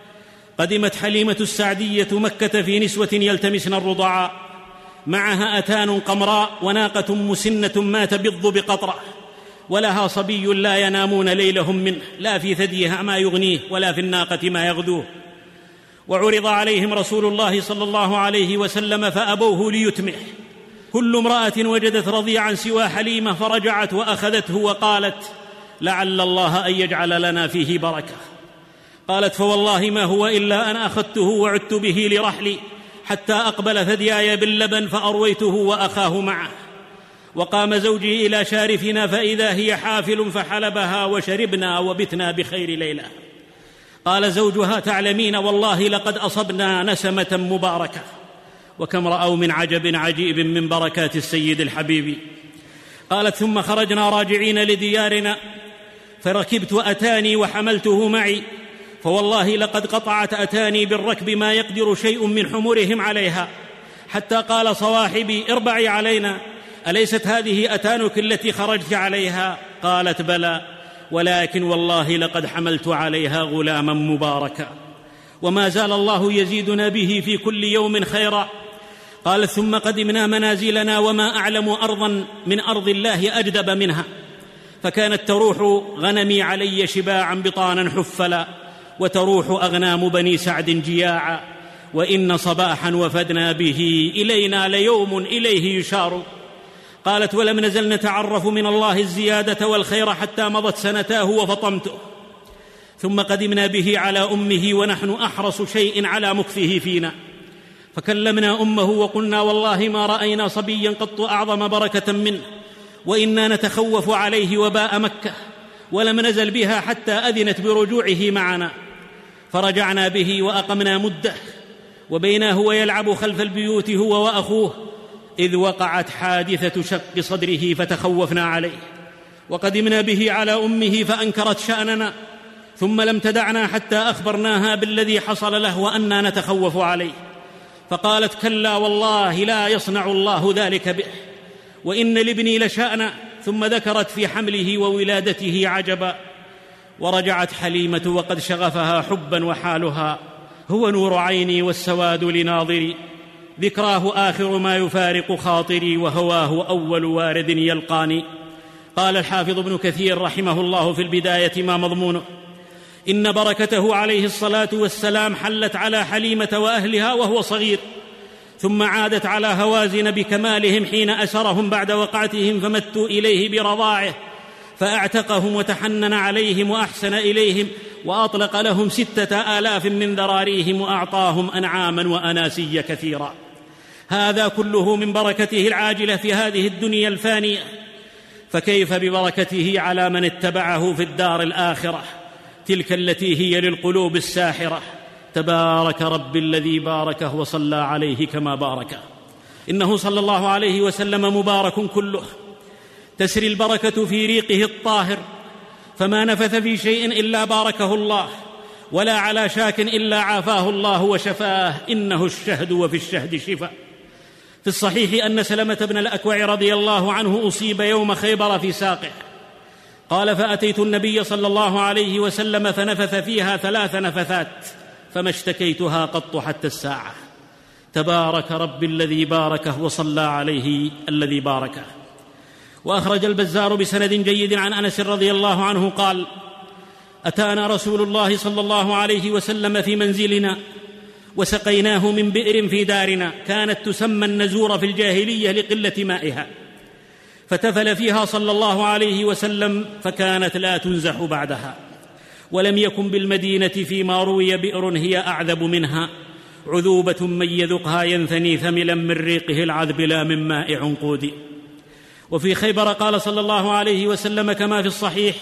قدمت حليمة السعدية مكة في نسوة يلتمسن الرضعاء، معها أتان قمراء وناقة مسنة ما تبض بقطرة، ولها صبي لا ينامون ليلهم منه، لا في ثديها ما يغنيه ولا في الناقة ما يغدوه. وعرض عليهم رسول الله صلى الله عليه وسلم فأبوه ليتمه. كل امرأة وجدت رضيعا سوى حليمة فرجعت وأخذته وقالت: لعل الله أن يجعل لنا فيه بركة. قالت: فوالله ما هو إلا أن أخذته وعدت به لرحلي حتى أقبل ثدياي باللبن فأرويته وأخاه معه. وقام زوجي إلى شارفنا فإذا هي حافل فحلبها وشربنا وبتنا بخير ليلة. قال زوجها: تعلمين والله لقد أصبنا نسمة مباركة، وكم رأوا من عجب عجيب من بركات السيد الحبيب. قالت: ثم خرجنا راجعين لديارنا، فركبت أتاني وحملته معي، فوالله لقد قطعت أتاني بالركب ما يقدر شيء من حمرهم عليها، حتى قال صواحبي: اربعي علينا، أليست هذه أتانك التي خرجت عليها؟ قالت: بلى، ولكن والله لقد حملت عليها غلاما مباركا، وما زال الله يزيدنا به في كل يوم خيرا. قالت: ثم قدمنا منازلنا وما أعلم أرضا من أرض الله أجدب منها، فكانت تروح غنمي علي شباعا بطانا حفلا، وتروح أغنام بني سعد جياعا، وإن صباحا وفدنا به إلينا ليوم إليه يشار. قالت: ولم نزل نتعرف من الله الزيادة والخير حتى مضت سنتاه وفطمته، ثم قدمنا به على أمه ونحن أحرص شيء على مكثه فينا، فكلمنا أمه وقلنا: والله ما رأينا صبيا قط أعظم بركة منه، وإنا نتخوف عليه وباء مكة، ولم نزل بها حتى أذنت برجوعه معنا. فرجعنا به وأقمنا مدة، وبيناه ويلعب خلف البيوت هو وأخوه، إذ وقعت حادثة شق صدره فتخوفنا عليه، وقدمنا به على أمه فأنكرت شأننا، ثم لم تدعنا حتى أخبرناها بالذي حصل له وأنا نتخوف عليه، فقالت: كلا والله لا يصنع الله ذلك به، وإن لابني لشأنا. ثم ذكرت في حمله وولادته عجبا. ورجعت حليمة وقد شغفها حبا، وحالها: هو نور عيني والسواد لناظري، ذكراه آخر ما يفارق خاطري، وهواه أول وارد يلقاني. قال الحافظ ابن كثير رحمه الله في البداية ما مضمونه: إن بركته عليه الصلاة والسلام حلت على حليمة وأهلها وهو صغير، ثم عادت على هوازن بكمالهم حين أسرهم بعد وقعتهم، فمتوا إليه برضاعه، فأعتقهم وتحنن عليهم وأحسن إليهم، وأطلق لهم 6,000 من ذراريهم، وأعطاهم أنعاما وأناسيا كثيرا. هذا كله من بركته العاجلة في هذه الدنيا الفانية، فكيف ببركته على من اتبعه في الدار الآخرة، تلك التي هي للقلوب الساحرة. تبارك رب الذي باركه وصلى عليه كما باركه. إنه صلى الله عليه وسلم مبارك كله، تسري البركة في ريقه الطاهر، فما نفث في شيء إلا باركه الله، ولا على شاك إلا عافاه الله وشفاه، إنه الشهد وفي الشهد شفاء. في الصحيح أن سلمة بن الأكوع رضي الله عنه أصيب يوم خيبر في ساقه، قال: فأتيت النبي صلى الله عليه وسلم فنفث فيها 3 نفثات، فما اشتكيتها قط حتى الساعة. تبارك رب الذي باركه وصلى عليه الذي باركه. وأخرج البزار بسند جيد عن أنس رضي الله عنه قال: أتانا رسول الله صلى الله عليه وسلم في منزلنا، وسقيناه من بئر في دارنا، كانت تسمى النزور في الجاهلية لقلة مائها، فتفل فيها صلى الله عليه وسلم، فكانت لا تنزح بعدها. ولم يكن بالمدينة فيما روي بئر هي أعذب منها، عذوبة من يذقها ينثني ثملا من ريقه العذب لا من ماء عنقود. وفي خيبر قال صلى الله عليه وسلم كما في الصحيح: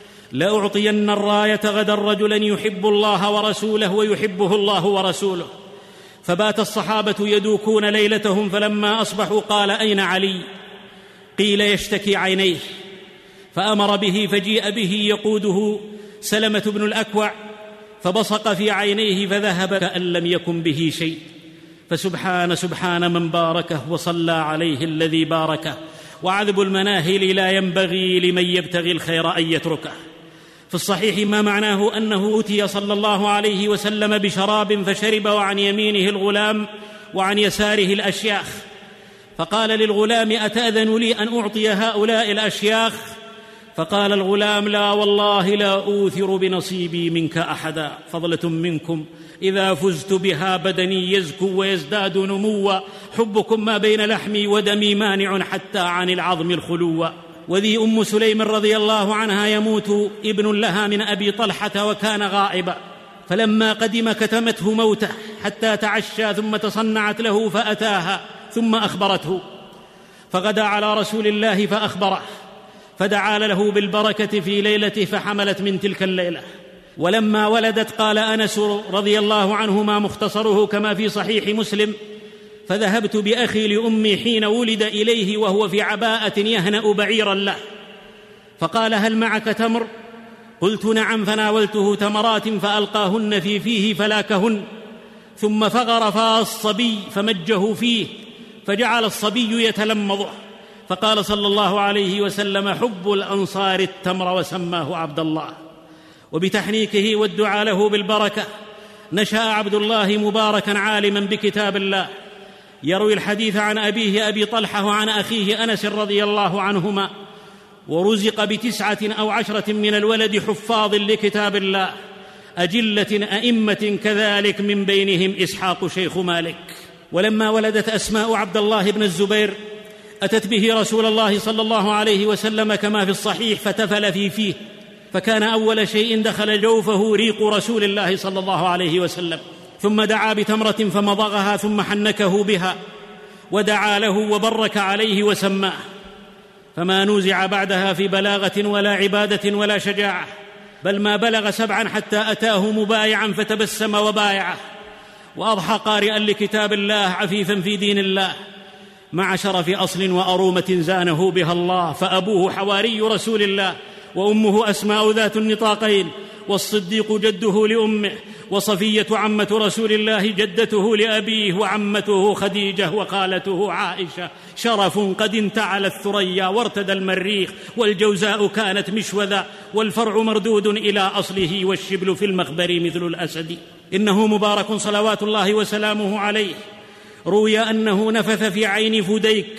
لأعطين الراية غدا رجلا يحب الله ورسوله ويحبه الله ورسوله. فبات الصحابة يدوكون ليلتهم، فلما أصبحوا قال: أين علي؟ قيل: يشتكي عينيه. فأمر به، فجيء به يقوده سلمة بن الأكوع، فبصق في عينيه فذهب كأن لم يكن به شيء. فسبحان من باركه وصلى عليه الذي باركه، وعذب المناهل لا ينبغي لمن يبتغي الخير أن يتركه. في الصحيح ما معناه أنه أتي صلى الله عليه وسلم بشراب فشرب، وعن يمينه الغلام وعن يساره الأشياخ، فقال للغلام: أتأذن لي أن أعطي هؤلاء الأشياخ؟ فقال الغلام: لا والله لا أوثر بنصيبي منك أحدا، فضلة منكم إذا فزت بها بدني يزكو ويزداد نموا، حبكم ما بين لحمي ودمي مانع حتى عن العظم الخلوا. وذي أم سليم رضي الله عنها يموت ابن لها من أبي طلحة وكان غائبا، فلما قدم كتمته موته حتى تعشى، ثم تصنعت له فأتاها ثم أخبرته، فغدا على رسول الله فأخبره، فدعا له بالبركة في ليلته، فحملت من تلك الليلة. ولما ولدت قال أنس رضي الله عنهما مختصره كما في صحيح مسلم: فذهبت بأخي لأمي حين ولد إليه وهو في عباءة يهنأ بعيرا له، فقال: هل معك تمر؟ قلت: نعم. فناولته تمرات فألقاهن في فيه فلاكهن، ثم فغر فاء الصبي فمجه فيه، فجعل الصبي يتلمضه، فقال صلى الله عليه وسلم: حب الأنصار التمر، وسماه عبد الله. وبتحنيكه والدعاء له بالبركة نشأ عبد الله مباركا عالما بكتاب الله، يروي الحديث عن أبيه أبي طلحة وعن أخيه أنس رضي الله عنهما، ورزق ب9 أو 10 من الولد حفاظ لكتاب الله، أجلة أئمة كذلك، من بينهم إسحاق شيخ مالك. ولما ولدت أسماء عبد الله بن الزبير أتت به رسول الله صلى الله عليه وسلم كما في الصحيح، فتفل في فيه، فكان أول شيء دخل جوفه ريق رسول الله صلى الله عليه وسلم، ثم دعا بتمرة فمضغها، ثم حنكه بها ودعا له وبرك عليه وسماه، فما نوزع بعدها في بلاغة ولا عبادة ولا شجاعة، بل ما بلغ 7 حتى أتاه مبايعا فتبسم وبايعه، وأضحى قارئا لكتاب الله عفيفا في دين الله، مع شرف أصل وأرومة زانه بها الله، فأبوه حواري رسول الله، وأمه أسماء ذات النطاقين، والصديق جده لأمه، وصفية عمة رسول الله جدته لأبيه، وعمته خديجة وخالته عائشة. شرف قد انتعل الثريا وارتدى المريخ، والجوزاء كانت مشوذا، والفرع مردود إلى أصله، والشبل في المخبر مثل الأسد. إنه مبارك صلوات الله وسلامه عليه، روي أنه نفث في عين فديك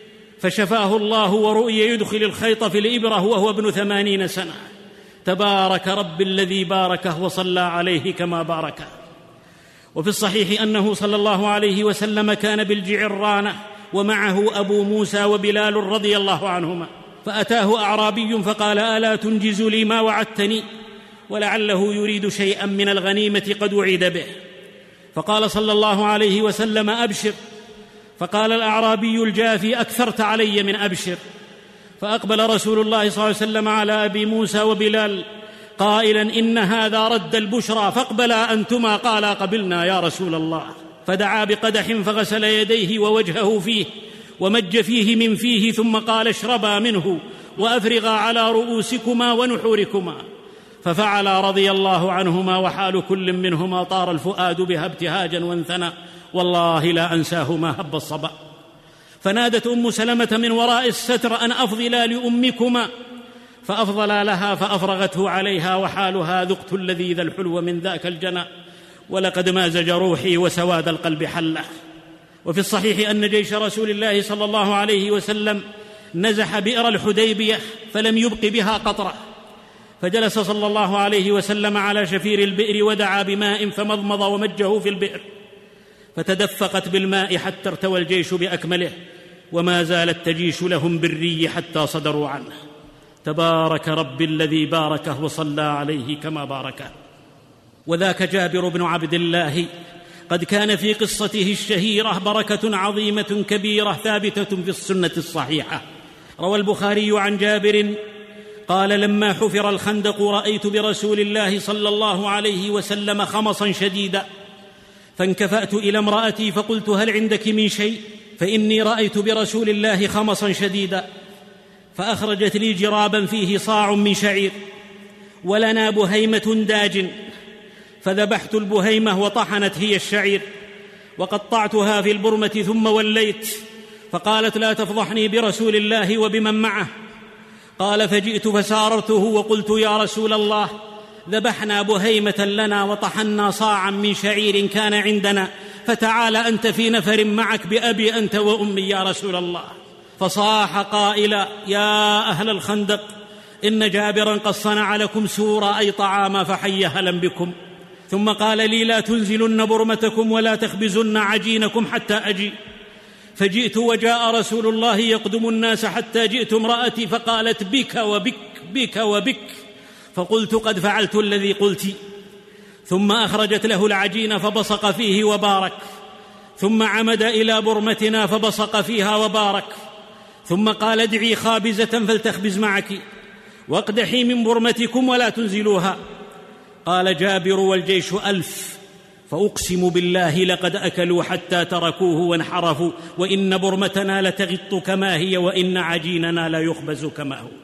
فشفاه الله، ورؤي يدخل الخيط في الإبرة وهو ابن 80 سنة. تبارك رب الذي باركه وصلى عليه كما باركه. وفي الصحيح أنه صلى الله عليه وسلم كان بالجعرانة ومعه أبو موسى وبلال رضي الله عنهما، فأتاه أعرابي فقال: ألا تنجز لي ما وعدتني؟ ولعله يريد شيئا من الغنيمة قد وعد به. فقال صلى الله عليه وسلم: أبشر. فقال الأعرابي الجافي: أكثرت علي من أبشر. فأقبل رسول الله صلى الله عليه وسلم على أبي موسى وبلال قائلا: إن هذا رد البشرى، فاقبلا أنتما. قالا: قبلنا يا رسول الله. فدعا بقدح فغسل يديه ووجهه فيه، ومج فيه من فيه، ثم قال: اشربا منه وأفرغا على رؤوسكما ونحوركما. ففعل رضي الله عنهما، وحال كل منهما طار الفؤاد بها ابتهاجا وانثنى، والله لا أنساه ما هب الصبا. فنادت أم سلمة من وراء الستر: أن أفضلا لأمكما. فأفضلا لها فأفرغته عليها، وحالها: ذقت اللذيذ الحلو من ذاك الجنى، ولقد مازج روحي وسواد القلب حله. وفي الصحيح أن جيش رسول الله صلى الله عليه وسلم نزح بئر الحديبية فلم يبق بها قطرة، فجلس صلى الله عليه وسلم على شفير البئر ودعا بماء فمضمض ومجه في البئر، فتدفقت بالماء حتى ارتوى الجيش بأكمله، وما زالت تجيش لهم بالري حتى صدروا عنه. تبارك رب الذي باركه وصلى عليه كما باركه. وذاك جابر بن عبد الله قد كان في قصته الشهيرة بركة عظيمة كبيرة ثابتة في السنة الصحيحة. روى البخاري عن جابر قال: لما حفر الخندق رأيت برسول الله صلى الله عليه وسلم خمصا شديدا، فانكفأت إلى امرأتي فقلت: هل عندك من شيء؟ فإني رأيت برسول الله خمصا شديدا. فأخرجت لي جرابا فيه صاع من شعير، ولنا بهيمة داج، فذبحت البهيمة وطحنت هي الشعير، وقطعتها في البرمة، ثم وليت. فقالت: لا تفضحني برسول الله وبمن معه. قال: فجئت فساررته وقلت: يا رسول الله، ذبحنا بهيمة لنا وطحنا صاعا من شعير كان عندنا، فتعال أنت في نفر معك بأبي أنت وأمي يا رسول الله. فصاح قائلا: يا أهل الخندق، إن جابرا قد صنع لكم سورا أي طعاما، فحي هلا بكم. ثم قال لي: لا تنزلن برمتكم ولا تخبزن عجينكم حتى أجي. فجئت وجاء رسول الله يقدم الناس حتى جئت امرأتي فقالت: بك وبك بك وبك. فقلت: قد فعلت الذي قلت. ثم أخرجت له العجين فبصق فيه وبارك، ثم عمد إلى برمتنا فبصق فيها وبارك، ثم قال: ادعي خابزة فلتخبز معك، واقدحي من برمتكم ولا تنزلوها. قال جابر: والجيش 1000، فأقسم بالله لقد أكلوا حتى تركوه وانحرفوا، وإن برمتنا لتغط كما هي، وإن عجيننا لا يخبز كما هو.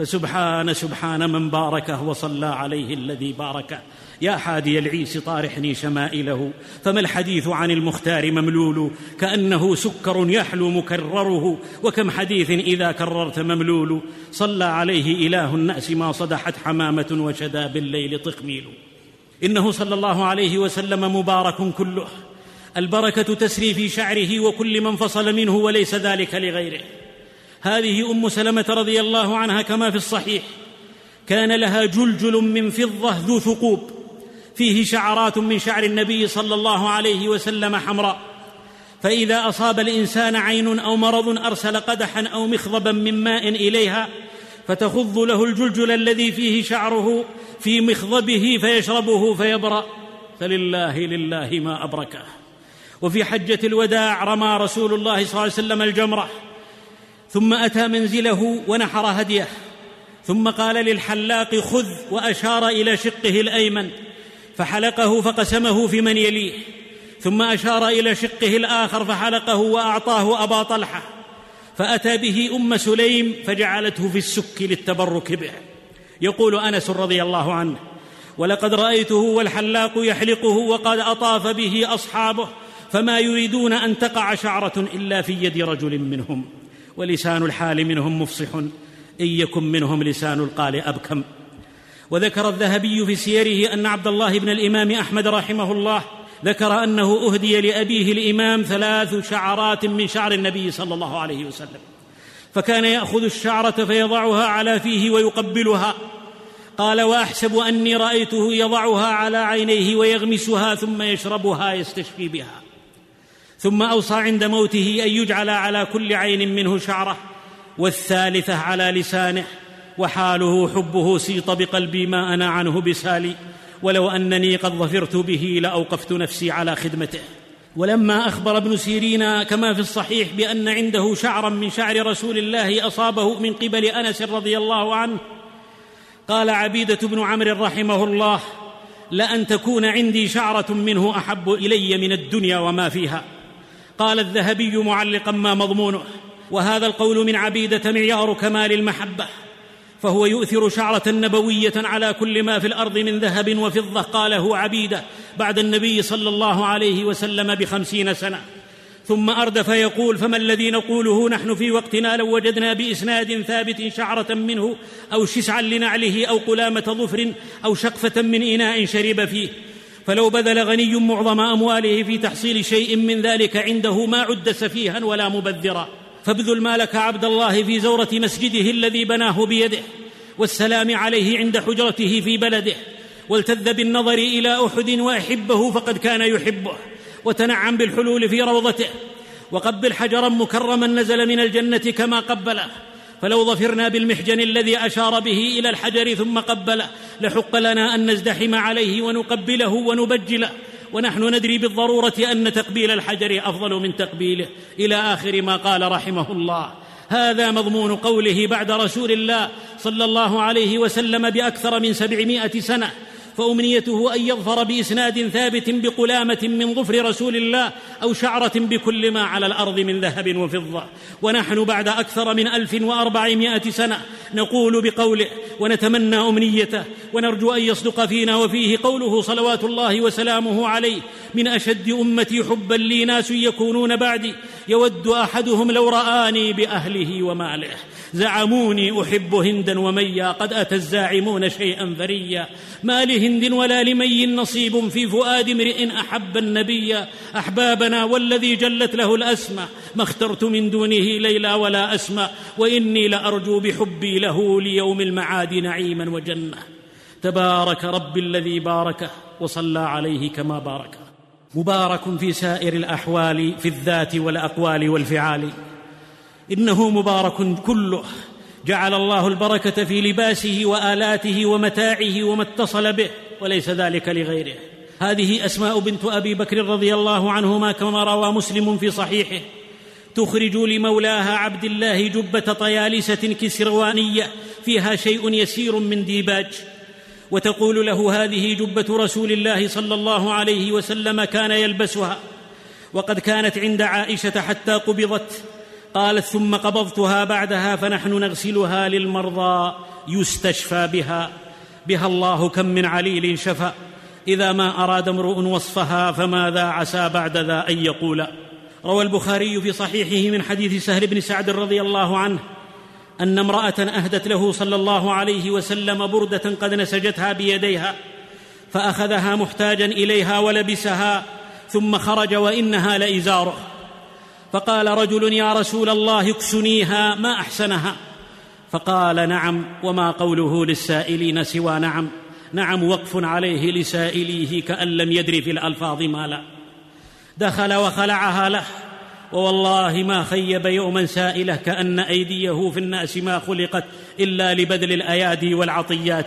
فسبحان من باركه وصلى عليه الذي باركه. يا حادي العيس طارحني شمائله، فما الحديث عن المختار مملول، كأنه سكر يحلو مكرره، وكم حديث إذا كررت مملول. صلى عليه إله الناس ما صدحت حمامة، وشدا بالليل طقميل. إنه صلى الله عليه وسلم مبارك كله، البركة تسري في شعره وكل من فصل منه، وليس ذلك لغيره. هذه أم سلمة رضي الله عنها كما في الصحيح، كان لها جلجل من فضة ذو ثقوب فيه شعرات من شعر النبي صلى الله عليه وسلم حمراء، فإذا أصاب الإنسان عين أو مرض أرسل قدحا أو مخضبا من ماء إليها، فتخض له الجلجل الذي فيه شعره في مخضبه فيشربه فيبرأ. فلله ما أبركه. وفي حجة الوداع رمى رسول الله صلى الله عليه وسلم الجمرة، ثم أتى منزله ونحر هديه، ثم قال للحلاق: خذ، وأشار إلى شقه الأيمن فحلقه فقسمه في من يليه، ثم أشار إلى شقه الآخر فحلقه وأعطاه أبا طلحة، فأتى به أم سليم فجعلته في السك للتبرك به. يقول أنس رضي الله عنه: ولقد رأيته والحلاق يحلقه وقد أطاف به أصحابه، فما يريدون أن تقع شعرة إلا في يد رجل منهم، ولسان الحال منهم مفصح، إن يكن منهم لسان القال أبكم. وذكر الذهبي في سيره أن عبد الله بن الإمام أحمد رحمه الله ذكر أنه أهدي لأبيه الإمام 3 شعرات من شعر النبي صلى الله عليه وسلم، فكان يأخذ الشعرة فيضعها على فيه ويقبلها. قال: وأحسب أني رأيته يضعها على عينيه ويغمسها ثم يشربها يستشفي بها. ثم أوصى عند موته أن يجعل على كل عين منه شعرة، والثالثة على لسانه، وحاله حبه سيط بقلبي ما أنا عنه بسالي، ولو أنني قد ظفرت به لأوقفت نفسي على خدمته. ولما أخبر ابن سيرين كما في الصحيح بأن عنده شعرا من شعر رسول الله أصابه من قبل أنس رضي الله عنه، قال عبيدة بن عمرو رحمه الله: لأن تكون عندي شعرة منه أحب إلي من الدنيا وما فيها. قال الذهبي معلقا: ما مضمونه؟ وهذا القول من عبيدة معيار كمال المحبة، فهو يؤثر شعرة نبوية على كل ما في الأرض من ذهب وفضة. قاله عبيدة بعد النبي صلى الله عليه وسلم ب50 سنة. ثم أردف يقول: فما الذي نقوله نحن في وقتنا لو وجدنا بإسناد ثابت شعرة منه، أو شسعا لنعله، أو قلامة ظفر، أو شقفة من إناء شرب فيه؟ فلو بذل غني معظم أمواله في تحصيل شيء من ذلك عنده ما عد سفيها ولا مبذرا. فابذل مالك عبد الله في زورة مسجده الذي بناه بيده، والسلام عليه عند حجرته في بلده، والتذ بالنظر إلى أحد وأحبه فقد كان يحبه، وتنعم بالحلول في روضته، وقبل حجرا مكرما نزل من الجنة كما قبله. فلو ظفرنا بالمحجن الذي أشار به إلى الحجر ثم قبله لحق لنا أن نزدحم عليه ونقبله ونبجله، ونحن ندري بالضرورة أن تقبيل الحجر أفضل من تقبيله، إلى آخر ما قال رحمه الله. هذا مضمون قوله بعد رسول الله صلى الله عليه وسلم بأكثر من 700 سنة، فأمنيته أن يظفر بإسناد ثابت بقلامة من ظفر رسول الله، أو شعرة بكل ما على الأرض من ذهب وفضة. ونحن بعد أكثر من 1400 سنة نقول بقوله ونتمنى أمنيته، ونرجو أن يصدق فينا وفيه قوله صلوات الله وسلامه عليه: من أشد أمتي حبا لي ناس يكونون بعدي، يود أحدهم لو رآني بأهله وماله. زعموني أحب هندا وميا، قد أتى الزاعمون شيئا فريا. ما لهند ولا لمي نصيب في فؤاد امرئ أحب النبي. أحبابنا والذي جلت له الأسمى، ما اخترت من دونه ليلا ولا أسمى، وإني لأرجو بحبي له ليوم المعاد نعيما وجنة. تبارك رب الذي باركه وصلى عليه كما باركه. مبارك في سائر الأحوال، في الذات والأقوال والفعال. إنه مبارك كله، جعل الله البركة في لباسه وآلاته ومتاعه وما اتصل به، وليس ذلك لغيره. هذه أسماء بنت أبي بكر رضي الله عنهما كما روى مسلم في صحيحه: تخرج لمولاها عبد الله جبة طيالسة كسروانية فيها شيء يسير من ديباج، وتقول له: هذه جبة رسول الله صلى الله عليه وسلم كان يلبسها، وقد كانت عند عائشة حتى قبضت. قالت: ثم قبضتها بعدها، فنحن نغسلها للمرضى يستشفى بها الله كم من عليل شفى، إذا ما أراد امرؤ وصفها فماذا عسى بعد ذا أن يقول. روى البخاري في صحيحه من حديث سهل بن سعد رضي الله عنه أن امرأة أهدت له صلى الله عليه وسلم بردة قد نسجتها بيديها، فأخذها محتاجا إليها ولبسها، ثم خرج وإنها لإزاره. فقال رجل: يا رسول الله اكسنيها، ما أحسنها. فقال: نعم، وما قوله للسائلين سوى نعم. نعم وقف عليه لسائليه كأن لم يدر في الألفاظ ما لا. دخل وخلعها له، ووالله ما خيب يوما سائله، كأن أيديه في الناس ما خلقت إلا لبذل الأيادي والعطيات.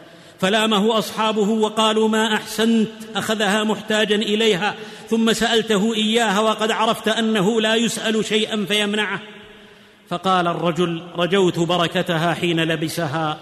فلامه أصحابه وقالوا: ما أحسنت، أخذها محتاجا إليها ثم سألته إياها وقد عرفت أنه لا يسأل شيئا فيمنعه. فقال الرجل: رجوت بركتها حين لبسها،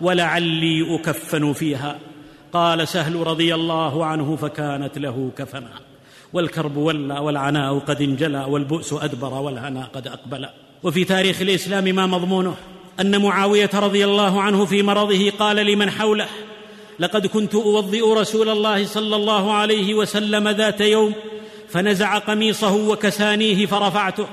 ولعلي أكفن فيها. قال سهل رضي الله عنه: فكانت له كفنا. والكرب ولى، والعناء قد انجلى، والبؤس أدبر، والهنا قد أقبل. وفي تاريخ الإسلام ما مضمونه أن معاوية رضي الله عنه في مرضه قال لمن حوله: لقد كنت أوضئ رسول الله صلى الله عليه وسلم ذات يوم فنزع قميصه وكسانيه فرفعته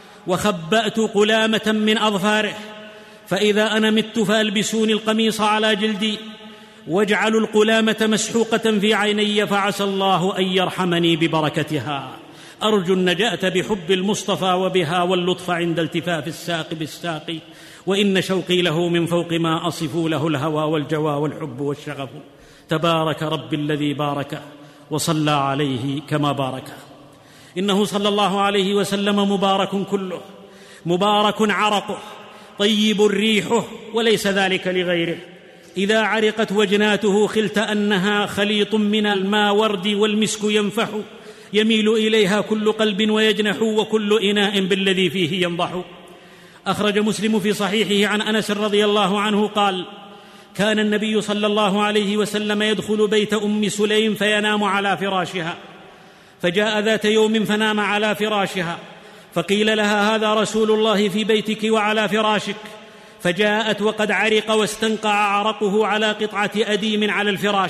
وخبأت قلامة من أظفاره، فإذا أنا مت فألبسوني القميص على جلدي واجعلوا القلامة مسحوقة في عيني، فعسى الله أن يرحمني ببركتها. أرجو النجاة بحب المصطفى وبها واللطف عند التفاف الساق بالساق، وإن شوقي له من فوق ما أصف له الهوى والجوى والحب والشغف. تبارك رب الذي بارك وصلى عليه كما بارك. إنه صلى الله عليه وسلم مبارك كله، مبارك عرقه، طيب ريحه، وليس ذلك لغيره. إذا عرقت وجناته خلت أنها خليط من الماورد والمسك ينفح، يميل إليها كل قلب ويجنح، وكل إناء بالذي فيه ينضح. أخرج مسلم في صحيحه عن أنس رضي الله عنه قال: كان النبي صلى الله عليه وسلم يدخل بيت أم سليم فينام على فراشها، فجاء ذات يوم فنام على فراشها، فقيل لها: هذا رسول الله في بيتك وعلى فراشك. فجاءت وقد عرق واستنقع عرقه على قطعة أديم على الفراش،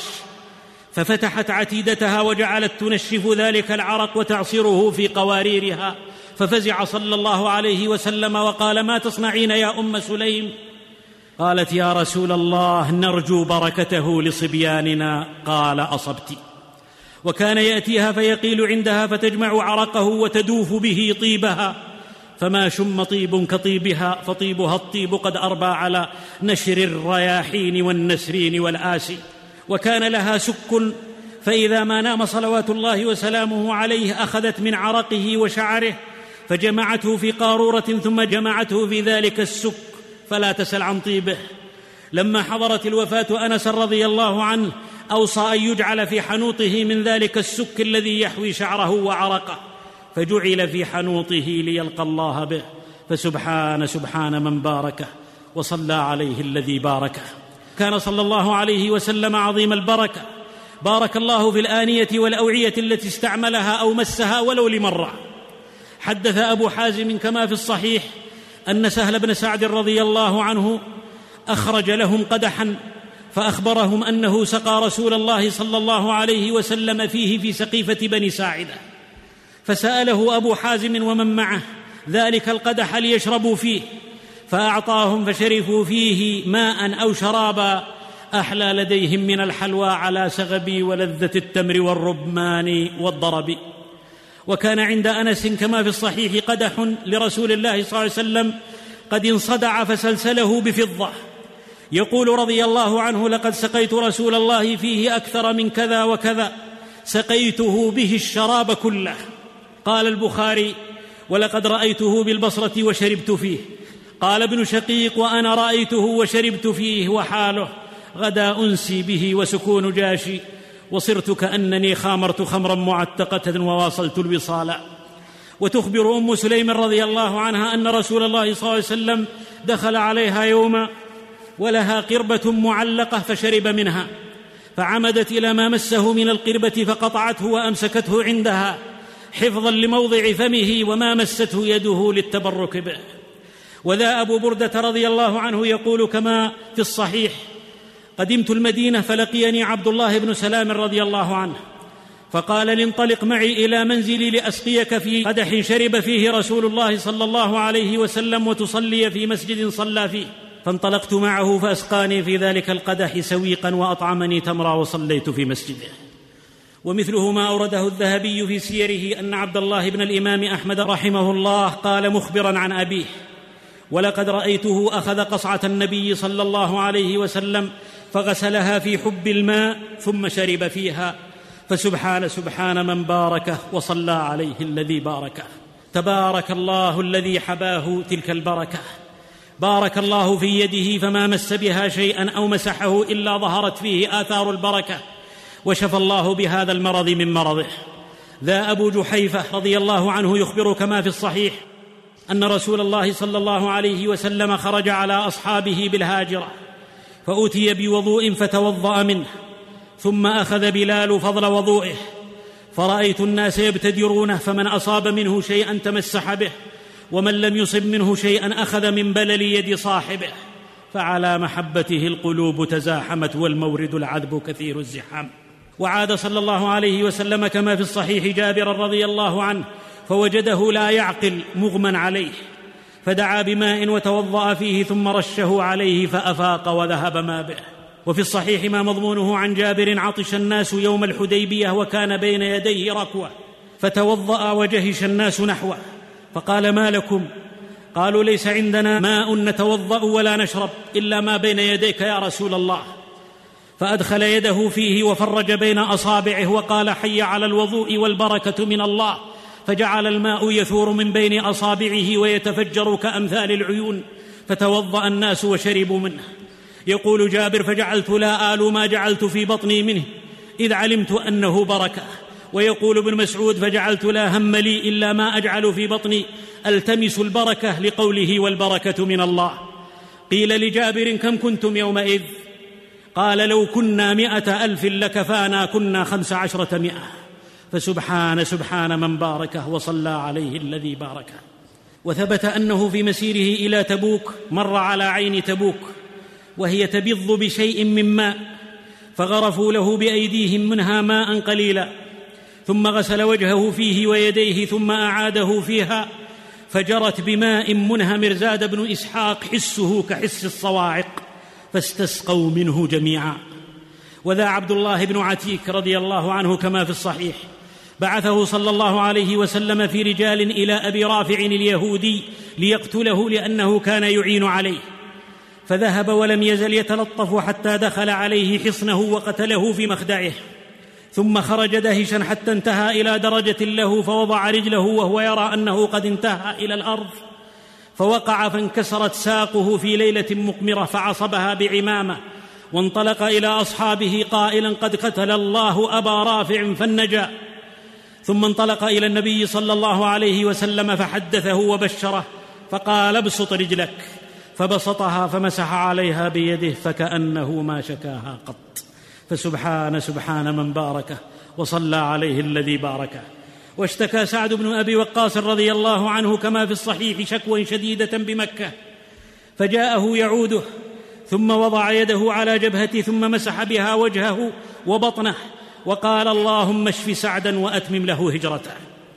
ففتحت عتيدتها وجعلت تنشف ذلك العرق وتعصره في قواريرها، ففزع صلى الله عليه وسلم وقال: ما تصنعين يا أم سليم؟ قالت: يا رسول الله، نرجو بركته لصبياننا. قال: أصبت. وكان يأتيها فيقيل عندها فتجمع عرقه وتدوف به طيبها، فما شم طيب كطيبها، فطيبها الطيب قد أربى على نشر الرياحين والنسرين والآسي. وكان لها سك، فإذا ما نام صلوات الله وسلامه عليه أخذت من عرقه وشعره فجمعته في قارورة، ثم جمعته في ذلك السك، فلا تسل عن طيبه. لما حضرت الوفاة أنس رضي الله عنه أوصى أن يجعل في حنوطه من ذلك السك الذي يحوي شعره وعرقه، فجعل في حنوطه ليلقى الله به. فسبحان من باركه وصلى عليه الذي باركه. كان صلى الله عليه وسلم عظيم البركة، بارك الله في الآنية والأوعية التي استعملها أو مسها ولو لمرة. حدث أبو حازم كما في الصحيح أن سهل بن سعد رضي الله عنه أخرج لهم قدحا، فأخبرهم أنه سقى رسول الله صلى الله عليه وسلم فيه في سقيفة بني ساعدة، فسأله أبو حازم ومن معه ذلك القدح ليشربوا فيه، فأعطاهم فشرفوا فيه ماء أو شرابا أحلى لديهم من الحلوى على سغب ولذة التمر والرمان والضرب. وكان عند أنس كما في الصحيح قدح لرسول الله صلى الله عليه وسلم قد انصدع فسلسله بفضة، يقول رضي الله عنه: لقد سقيت رسول الله فيه أكثر من كذا وكذا، سقيته به الشراب كله. قال البخاري: ولقد رأيته بالبصرة وشربت فيه. قال ابن شقيق: وأنا رأيته وشربت فيه وحاله غدا أنسي به وسكون جاشي، وصرت كأنني خامرت خمرا معتقة وواصلت الوصال. وتخبر أم سليم رضي الله عنها أن رسول الله صلى الله عليه وسلم دخل عليها يوما ولها قربة معلقة فشرب منها، فعمدت إلى ما مسه من القربة فقطعته وأمسكته عندها حفظا لموضع فمه وما مسته يده للتبرك به. وذا أبو بردة رضي الله عنه يقول كما في الصحيح: قدمت المدينة فلقيني عبد الله بن سلام رضي الله عنه، فقال: لانطلق معي إلى منزلي لأسقيك في قدح شرب فيه رسول الله صلى الله عليه وسلم وتصلي في مسجد صلى فيه. فانطلقت معه فأسقاني في ذلك القدح سويقا وأطعمني تمرا وصليت في مسجده. ومثله ما أورده الذهبي في سيره أن عبد الله بن الإمام أحمد رحمه الله قال مخبرا عن أبيه: ولقد رأيته أخذ قصعة النبي صلى الله عليه وسلم فغسلها في حب الماء ثم شرب فيها، فسبحان من باركه وصلى عليه الذي باركه. تبارك الله الذي حباه تلك البركة، بارك الله في يده فما مس بها شيئا أو مسحه إلا ظهرت فيه آثار البركة، وشفى الله بهذا المرض من مرضه. ذا أبو جحيفة رضي الله عنه يخبر كما في الصحيح أن رسول الله صلى الله عليه وسلم خرج على أصحابه بالهاجرة، فأتي بوضوء فتوضأ منه، ثم أخذ بلال فضل وضوئه، فرأيت الناس يبتدرونه، فمن أصاب منه شيئا تمسح به، ومن لم يصب منه شيئا أخذ من بلل يد صاحبه، فعلى محبته القلوب تزاحمت والمورد العذب كثير الزحام. وعاد صلى الله عليه وسلم كما في الصحيح جابر رضي الله عنه فوجده لا يعقل مغمى عليه، فدعا بماء وتوضأ فيه ثم رشه عليه فأفاق وذهب ما به. وفي الصحيح ما مضمونه عن جابر: عطش الناس يوم الحديبية وكان بين يديه ركوة، فتوضأ وجهش الناس نحوه، فقال: ما لكم؟ قالوا: ليس عندنا ماء نتوضأ ولا نشرب إلا ما بين يديك يا رسول الله. فأدخل يده فيه وفرج بين أصابعه وقال: حي على الوضوء والبركة من الله، فجعل الماء يثور من بين أصابعه ويتفجر كأمثال العيون، فتوضأ الناس وشربوا منه. يقول جابر: فجعلت لا آل ما جعلت في بطني منه إذ علمت أنه بركة. ويقول ابن مسعود: فجعلت لا هم لي إلا ما أجعل في بطني ألتمس البركة، لقوله والبركة من الله. قيل لجابر: كم كنتم يومئذ؟ قال: لو كنا 100,000 لكفانا، كنا 15 100. فسبحان من باركه وصلى عليه الذي باركه. وثبت أنه في مسيره إلى تبوك مر على عين تبوك وهي تبض بشيء من ماء، فغرفوا له بأيديهم منها ماء قليلا، ثم غسل وجهه فيه ويديه ثم أعاده فيها، فجرت بماء منهمر. زاد ابن إسحاق: حسه كحس الصواعق، فاستسقوا منه جميعا. وذا عبد الله بن عتيك رضي الله عنه كما في الصحيح بعثه صلى الله عليه وسلم في رجال إلى أبي رافع اليهودي ليقتله لأنه كان يعين عليه، فذهب ولم يزل يتلطف حتى دخل عليه حصنه وقتله في مخدعه، ثم خرج دهشا حتى انتهى إلى درجة له، فوضع رجله وهو يرى أنه قد انتهى إلى الأرض، فوقع فانكسرت ساقه في ليلة مقمرة، فعصبها بعمامة، وانطلق إلى أصحابه قائلا: قد قتل الله أبا رافع فالنجا. ثم انطلق إلى النبي صلى الله عليه وسلم فحدثه وبشره، فقال: ابسط رجلك، فبسطها فمسح عليها بيده فكأنه ما شكاها قط. فسبحان من باركه وصلى عليه الذي باركه. واشتكى سعد بن أبي وقاص رضي الله عنه كما في الصحيح شكوى شديدة بمكة، فجاءه يعوده، ثم وضع يده على جبهته ثم مسح بها وجهه وبطنه، وقال: اللهم اشف سعدا وأتمم له هجرته.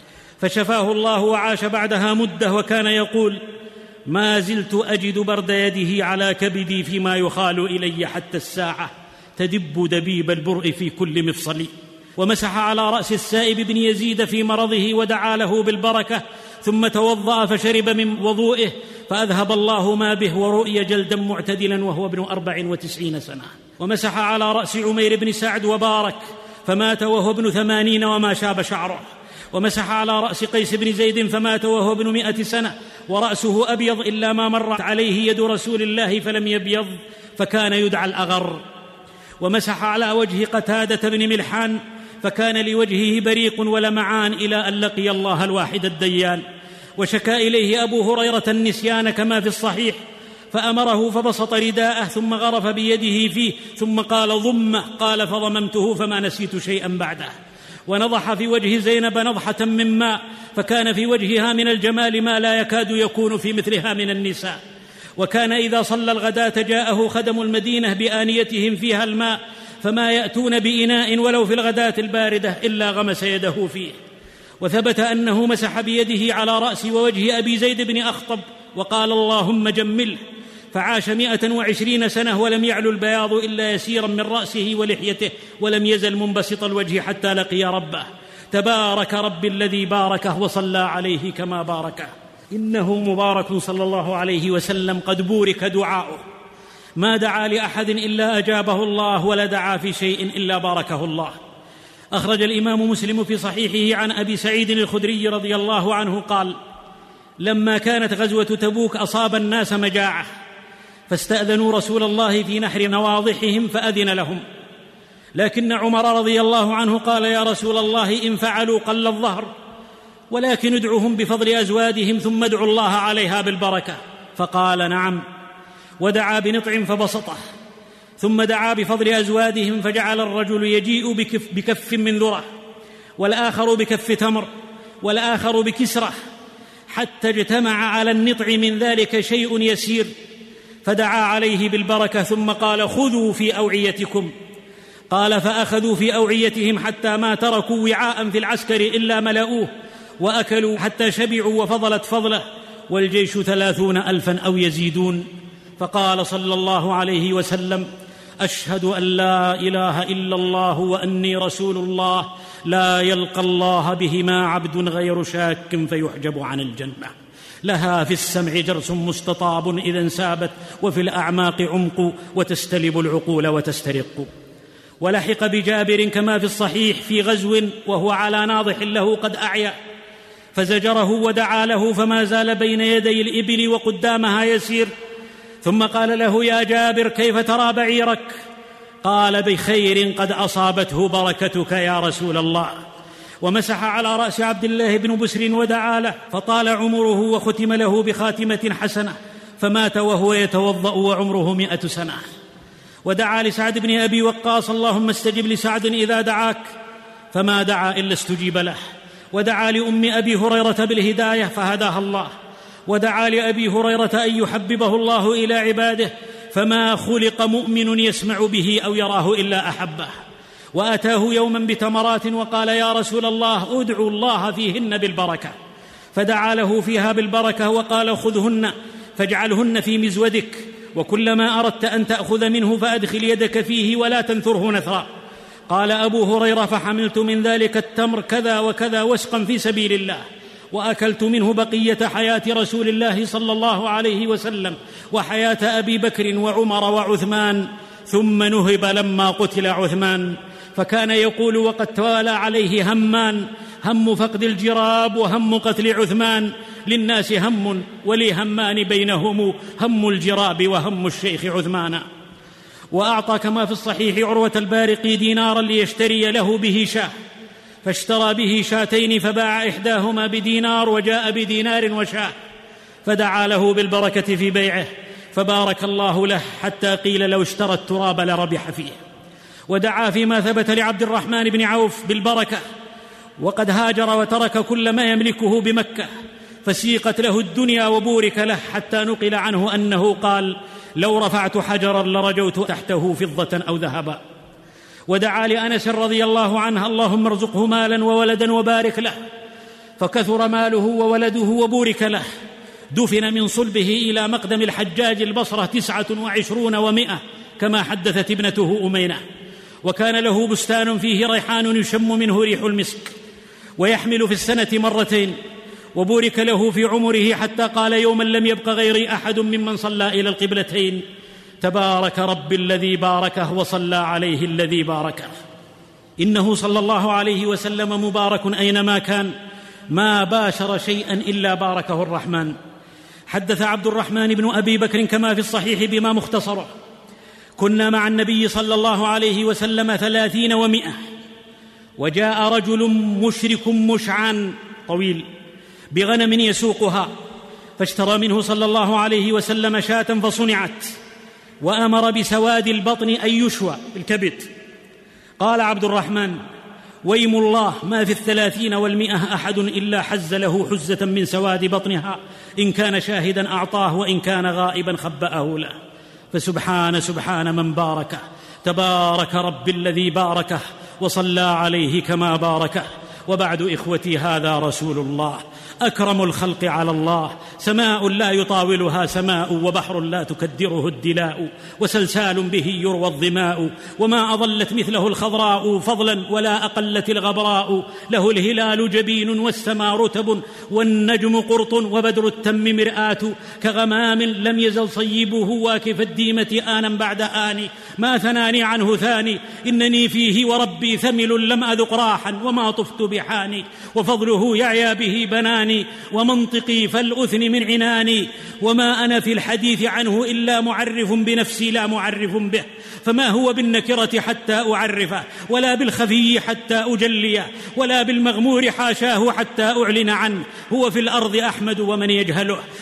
فشفاه الله وعاش بعدها مدة، وكان يقول: ما زلت أجد برد يده على كبدي فيما يخال إلي حتى الساعة، تدب دبيب البرء في كل مفصل. ومسح على رأس السائب بن يزيد في مرضه ودعا له بالبركة، ثم توضأ فشرب من وضوئه، فأذهب الله ما به، ورؤي جلدا معتدلا وهو ابن 94 سنة. ومسح على رأس عمير بن سعد وبارك، فمات وهو ابن 80 وما شاب شعره. ومسح على رأس قيس بن زيد فمات وهو ابن 100 سنة، ورأسه أبيض إلا ما مرت عليه يد رسول الله فلم يبيض، فكان يدعى الأغر. ومسح على وجه قتادة بن ملحان، فكان لوجهه بريق ولمعان إلى أن لقي الله الواحد الديان. وشكى إليه أبو هريرة النسيان كما في الصحيح، فأمره فبسط رداءه ثم غرف بيده فيه، ثم قال: ضمه، قال: فضممته فما نسيت شيئا بعده. ونضح في وجه زينب نضحة من ماء، فكان في وجهها من الجمال ما لا يكاد يكون في مثلها من النساء. وكان إذا صلى الغداة جاءه خدم المدينة بآنيتهم فيها الماء، فما يأتون بإناء ولو في الغداة الباردة إلا غمس يده فيه. وثبت أنه مسح بيده على رأس ووجه أبي زيد بن أخطب وقال: اللهم جمله، فعاش 120 سنة ولم يعلو البياض إلا يسيرا من رأسه ولحيته، ولم يزل منبسط الوجه حتى لقي ربه. تبارك رب الذي باركه وصلى عليه كما باركه. إنه مبارك صلى الله عليه وسلم قد بورك دعاؤه، ما دعا لأحد إلا أجابه الله، ولا دعا في شيء إلا باركه الله. أخرج الإمام مسلم في صحيحه عن أبي سعيد الخدري رضي الله عنه قال: لما كانت غزوة تبوك أصاب الناس مجاعة، فاستأذنوا رسول الله في نحر نواضحهم فأذن لهم، لكن عمر رضي الله عنه قال: يا رسول الله، إن فعلوا قل الظهر، ولكن ادعوهم بفضل أزوادهم ثم ادعوا الله عليها بالبركة. فقال: نعم. ودعا بنطع فبسطه، ثم دعا بفضل أزوادهم، فجعل الرجل يجيء بكف من ذرة، والآخر بكف تمر، والآخر بكسرة، حتى اجتمع على النطع من ذلك شيء يسير، فدعا عليه بالبركة ثم قال: خذوا في أوعيتكم. قال: فأخذوا في أوعيتهم حتى ما تركوا وعاء في العسكر إلا ملأوه، وأكلوا حتى شبعوا وفضلت فضله، والجيش 30,000 أو يزيدون. فقال صلى الله عليه وسلم: أشهد أن لا إله إلا الله وأني رسول الله، لا يلقى الله بهما عبد غير شاك فيحجب عن الجنة. لها في السمع جرس مستطاب إذا انسابت، وفي الأعماق عمق، وتستلب العقول وتسترق. ولحق بجابر كما في الصحيح في غزو وهو على ناضح له قد أعيا، فزجره ودعا له، فما زال بين يدي الإبل وقدامها يسير، ثم قال له: يا جابر، كيف ترى بعيرك؟ قال: بخير قد أصابته بركتك يا رسول الله. ومسح على رأس عبد الله بن بسر ودعا له، فطال عمره وختم له بخاتمة حسنة، فمات وهو يتوضأ وعمره 100 سنة. ودعا لسعد بن أبي وقاص: اللهم استجب لسعد إذا دعاك، فما دعا إلا استجيب له. ودعا لأم أبي هريرة بالهداية فهداها الله. ودعا لأبي هريرة أن يحببه الله إلى عباده، فما خلق مؤمن يسمع به أو يراه إلا أحبه. وأتاه يوما بتمرات وقال: يا رسول الله، أدعو الله فيهن بالبركة. فدعا له فيها بالبركة وقال: خذهن فاجعلهن في مزودك، وكلما أردت أن تأخذ منه فأدخل يدك فيه ولا تنثره نثرا. قال أبو هريرة: فحملت من ذلك التمر كذا وكذا وسقا في سبيل الله، وأكلت منه بقية حياة رسول الله صلى الله عليه وسلم وحياة أبي بكر وعمر وعثمان، ثم نهب لما قتل عثمان. فكان يقول وقد توالى عليه همان: هم فقد الجراب وهم قتل عثمان، للناس هم ولي همان بينهم، هم الجراب وهم الشيخ عثمان. وأعطى كما في الصحيح عروة البارقي دينارا ليشتري له به شاة، فاشترى به شاتين، فباع إحداهما بدينار وجاء بدينار وشاة، فدعا له بالبركة في بيعه، فبارك الله له حتى قيل لو اشترى التراب لربح فيه. ودعا فيما ثبت لعبد الرحمن بن عوف بالبركة، وقد هاجر وترك كل ما يملكه بمكة، فسيقت له الدنيا وبورك له، حتى نقل عنه أنه قال: لو رفعت حجرا لرجوت تحته فضة أو ذهبا. ودعا لأنس رضي الله عنه: اللهم ارزقه مالا وولدا وبارك له، فكثر ماله وولده وبورك له. دفن من صلبه إلى مقدم الحجاج البصرة 29 و100 كما حدثت ابنته أمينة. وكان له بستان فيه ريحان يشم منه ريح المسك، ويحمل في السنة مرتين. وبورك له في عمره حتى قال: يوما لم يبق غيري أحد ممن صلى إلى القبلتين، تبارك رب الذي باركه وصلى عليه الذي باركه. إنه صلى الله عليه وسلم مبارك أينما كان، ما باشر شيئا إلا باركه الرحمن. حدث عبد الرحمن بن أبي بكر كما في الصحيح بما مختصره: كنا مع النبي صلى الله عليه وسلم 30 و100، وجاء رجل مشرك مشعان طويل بغنم يسوقها، فاشترى منه صلى الله عليه وسلم شاة فصنعت، وأمر بسواد البطن أن يشوى الكبد. قال عبد الرحمن: ويم الله ما في 30 و100 أحد إلا حز له حزة من سواد بطنها، إن كان شاهدا أعطاه وإن كان غائبا خبأه له. فسبحان من باركه، تبارك رب الذي باركه وصلى عليه كما باركه. وبعد إخوتي، هذا رسول الله أكرم الخلق على الله، سماء لا يطاولها سماء، وبحر لا تكدره الدلاء، وسلسال به يروى الظماء، وما أضلت مثله الخضراء فضلا ولا أقلت الغبراء. له الهلال جبين والسماء رتب، والنجم قرط وبدر التم مرآة، كغمام لم يزل صيبه واكف الديمة آنا بعد آن، ما ثناني عنه ثاني، إنني فيه وربي ثمل لم أذق راحا وما طفت بحاني، وفضله يعيا به بناني، ومنطقي فالأثن من عناني، وما أنا في الحديث عنه إلا معرف بنفسي لا معرف به، فما هو بالنكرة حتى أعرفه، ولا بالخفي حتى أجليه، ولا بالمغمور حاشاه حتى أعلن عنه. هو في الأرض أحمد ومن يجهله،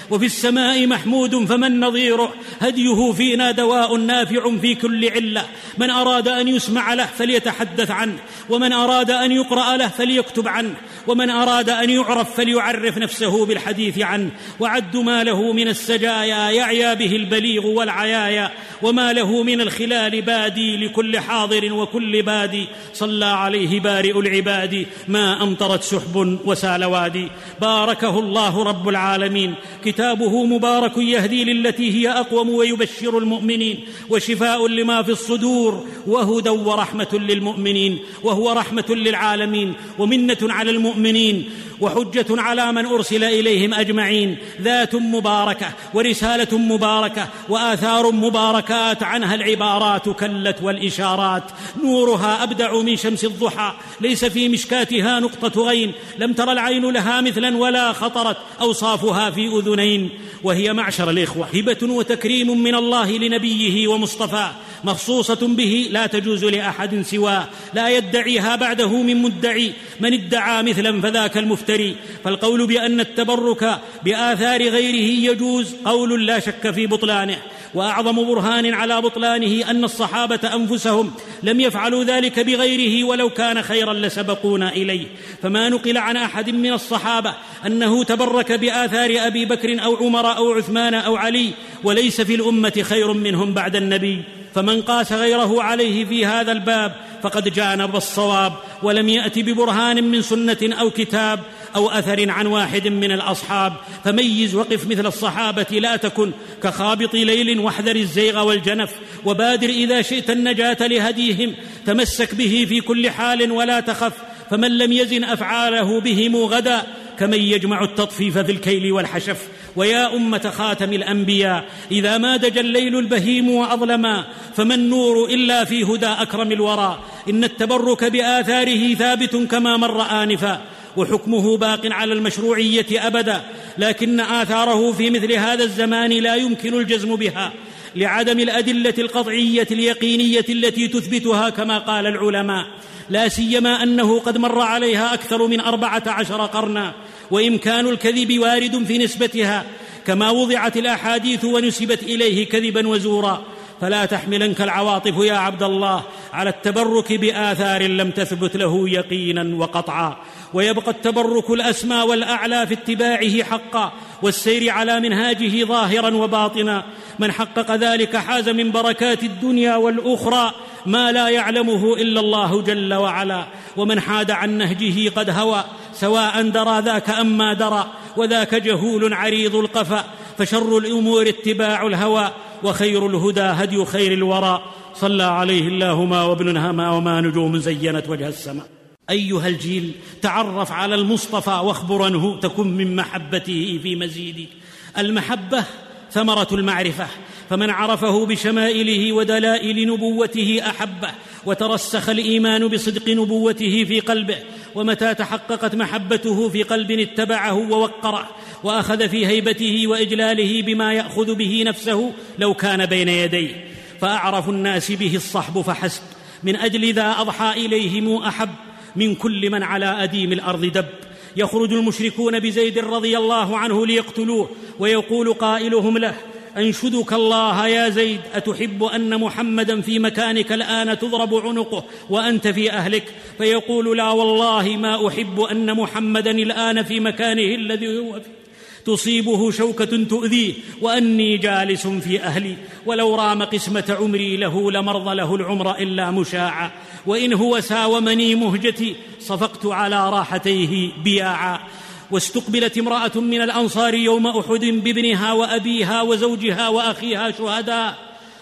وفي السماء محمود فمن نظيره. هديه فينا دواء نافع في كل علة. من أراد أن يسمع له فليتحدث عنه، ومن أراد أن يقرأ له فليكتب عنه، ومن أراد أن يعرف فليعرف نفسه بالحديث عنه. وعد ما له من السجايا يعيا به البليغ والعيايا، وما له من الخلال بادي لكل حاضر وكل بادي. صلى عليه بارئ العباد ما أمطرت سحب وسال وادي. باركه الله رب العالمين. كتابه مبارك يهدي للتي هي أقوم ويبشر المؤمنين، وشفاء لما في الصدور، وهدى ورحمة للمؤمنين، وهو رحمة للعالمين ومنة على المؤمنين، وحجة على من أرسل إليهم أجمعين. ذات مباركة ورسالة مباركة وآثار مباركات عنها العبارات كلت والإشارات. نورها أبدع من شمس الضحى، ليس في مشكاتها نقطة غين، لم تر العين لها مثلا ولا خطرت أوصافها في أذنين. وهي معشر الإخوة هبة وتكريم من الله لنبيه ومصطفى، مخصوصة به لا تجوز لأحد سواه، لا يدعيها بعده من مدعي. من ادعى مثلا فذاك المفتري. فالقول بأن التبرك بآثار غيره يجوز قول لا شك في بطلانه. وأعظم برهان على بطلانه أن الصحابة أنفسهم لم يفعلوا ذلك بغيره، ولو كان خيرا لسبقونا إليه. فما نقل عن أحد من الصحابة أنه تبرك بآثار أبي بكر أو عمر أو عثمان أو علي، وليس في الأمة خير منهم بعد النبي. فمن قاس غيره عليه في هذا الباب فقد جانب الصواب، ولم يأت ببرهان من سنة أو كتاب أو أثر عن واحد من الأصحاب. فميز وقف مثل الصحابة، لا تكن كخابط ليل، واحذر الزيغ والجنف، وبادر إذا شئت النجاة لهديهم. تمسك به في كل حال ولا تخف، فمن لم يزن أفعاله بهم غدا كمن يجمع التطفيف في الكيل والحشف. ويا أمة خاتم الأنبياء، إذا ما دجى الليل البهيم وأظلما، فما النور إلا في هدى أكرم الورى. إن التبرك بآثاره ثابت كما مر آنفا، وحكمه باق على المشروعية أبدا، لكن آثاره في مثل هذا الزمان لا يمكن الجزم بها لعدم الأدلة القطعية اليقينية التي تثبتها كما قال العلماء، لا سيما أنه قد مر عليها أكثر من 14 قرنا، وإمكان الكذب وارد في نسبتها، كما وضعت الأحاديث ونسبت إليه كذبا وزورا. فلا تحملنك العواطف يا عبد الله على التبرك بآثار لم تثبت له يقينا وقطعا. ويبقى التبرك الأسمى والأعلى في اتباعه حقا، والسير على منهاجه ظاهرا وباطنا. من حقق ذلك حاز من بركات الدنيا والأخرى ما لا يعلمه إلا الله جل وعلا. ومن حاد عن نهجه قد هوى، سواء درى ذاك أم ما درى، وذاك جهول عريض القفا. فشر الأمور اتباع الهوى، وخير الهدى هدي خير الورى. صلى عليه اللهما وابن هما وما نجوم زينت وجه السماء. أيها الجيل، تعرف على المصطفى واخبر عنه تكن من محبته في مزيد. المحبة ثمرة المعرفة، فمن عرفه بشمائله ودلائل نبوته أحبه، وترسخ الإيمان بصدق نبوته في قلبه. ومتى تحققت محبته في قلب اتبعه ووقره، وأخذ في هيبته وإجلاله بما يأخذ به نفسه لو كان بين يديه. فأعرف الناس به الصحب فحسب، من أجل ذا أضحى إليهم أحب من كل من على أديم الأرض دب. يخرج المشركون بزيد رضي الله عنه ليقتلوه، ويقول قائلهم له: أنشدك الله يا زيد، أتحب أن محمدا في مكانك الآن تضرب عنقه وأنت في أهلك؟ فيقول: لا والله ما أحب أن محمدا الآن في مكانه الذي هو فيه، تصيبه شوكة تؤذيه وأني جالس في أهلي، ولو رام قسمة عمري له لمرض له العمر إلا مشاعا، وإن هو ساومني مهجتي صفقت على راحتيه بياعا. واستقبلت امرأة من الأنصار يوم أحد بابنها وأبيها وزوجها وأخيها شهداء،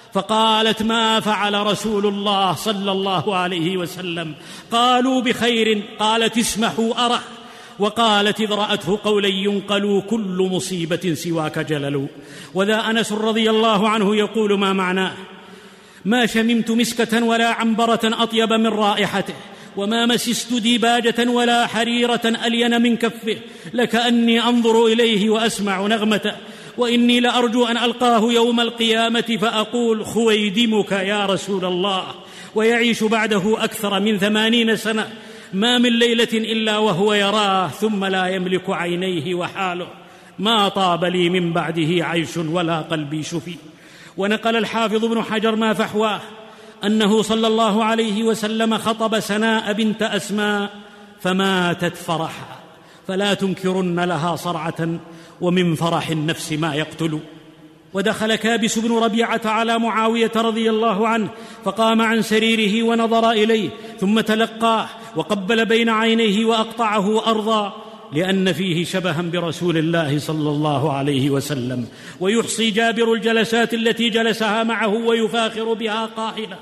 فقالت: ما فعل رسول الله صلى الله عليه وسلم؟ قالوا: بخير. قالت: اسمحوا أره. وقالت إذ رأته قولا ينقل: كل مصيبة سواك جلل. وذا أنس رضي الله عنه يقول ما معناه: ما شممت مسكة ولا عنبرة أطيب من رائحته، وما مسست ديباجة ولا حريرة ألين من كفه، لكأني أنظر إليه وأسمع نغمته، وإني لأرجو أن ألقاه يوم القيامة فأقول: خويدمك يا رسول الله. ويعيش بعده أكثر من 80 سنة، ما من ليلة إلا وهو يراه ثم لا يملك عينيه وحاله. ما طاب لي من بعده عيش ولا قلبي شفي. ونقل الحافظ ابن حجر ما فحواه أنه صلى الله عليه وسلم خطب سناء بنت أسماء فماتت فرحا، فلا تنكرن لها صرعة، ومن فرح النفس ما يقتل. ودخل كابس بن ربيعة على معاوية رضي الله عنه فقام عن سريره ونظر إليه ثم تلقاه وقبل بين عينيه وأقطعه أرضا، لأن فيه شبها برسول الله صلى الله عليه وسلم. ويحصي جابر الجلسات التي جلسها معه ويفاخر بها قائلا: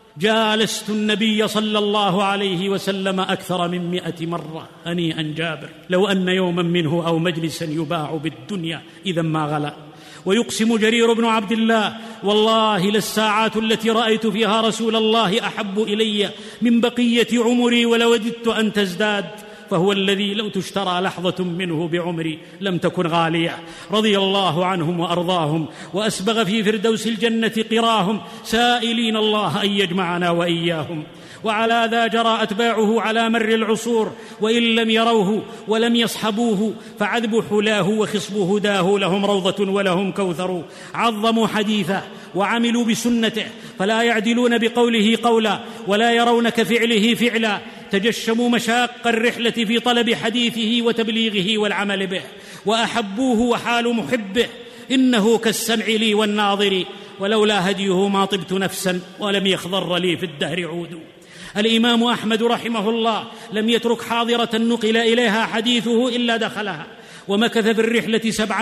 جالست النبي صلى الله عليه وسلم أكثر من 100 مرة. هنيئا جابر، لو أن يوما منه أو مجلسا يباع بالدنيا إذا ما غلا. ويقسم جرير بن عبد الله: والله للساعات التي رأيت فيها رسول الله أحب إلي من بقية عمري ولوددت أن تزداد، فهو الذي لو تشترى لحظة منه بعمري لم تكن غالية. رضي الله عنهم وأرضاهم، وأسبغ في فردوس الجنة قراهم، سائلين الله أن يجمعنا وإياهم. وعلى ذا جرى أتباعه على مر العصور، وإن لم يروه ولم يصحبوه فعذب حلاه وخصب هداه لهم روضة ولهم كوثر. عظموا حديثه وعملوا بسنته، فلا يعدلون بقوله قولا ولا يرون كفعله فعلا. تجشموا مشاق الرحلة في طلب حديثه وتبليغه والعمل به، وأحبوه وحال محبه. إنه كالسمع لي والناظر، ولولا هديه ما طبت نفسا ولم يخضر لي في الدهر عود. الإمام أحمد رحمه الله لم يترك حاضرة نقل إليها حديثه إلا دخلها، ومكث في الرحلة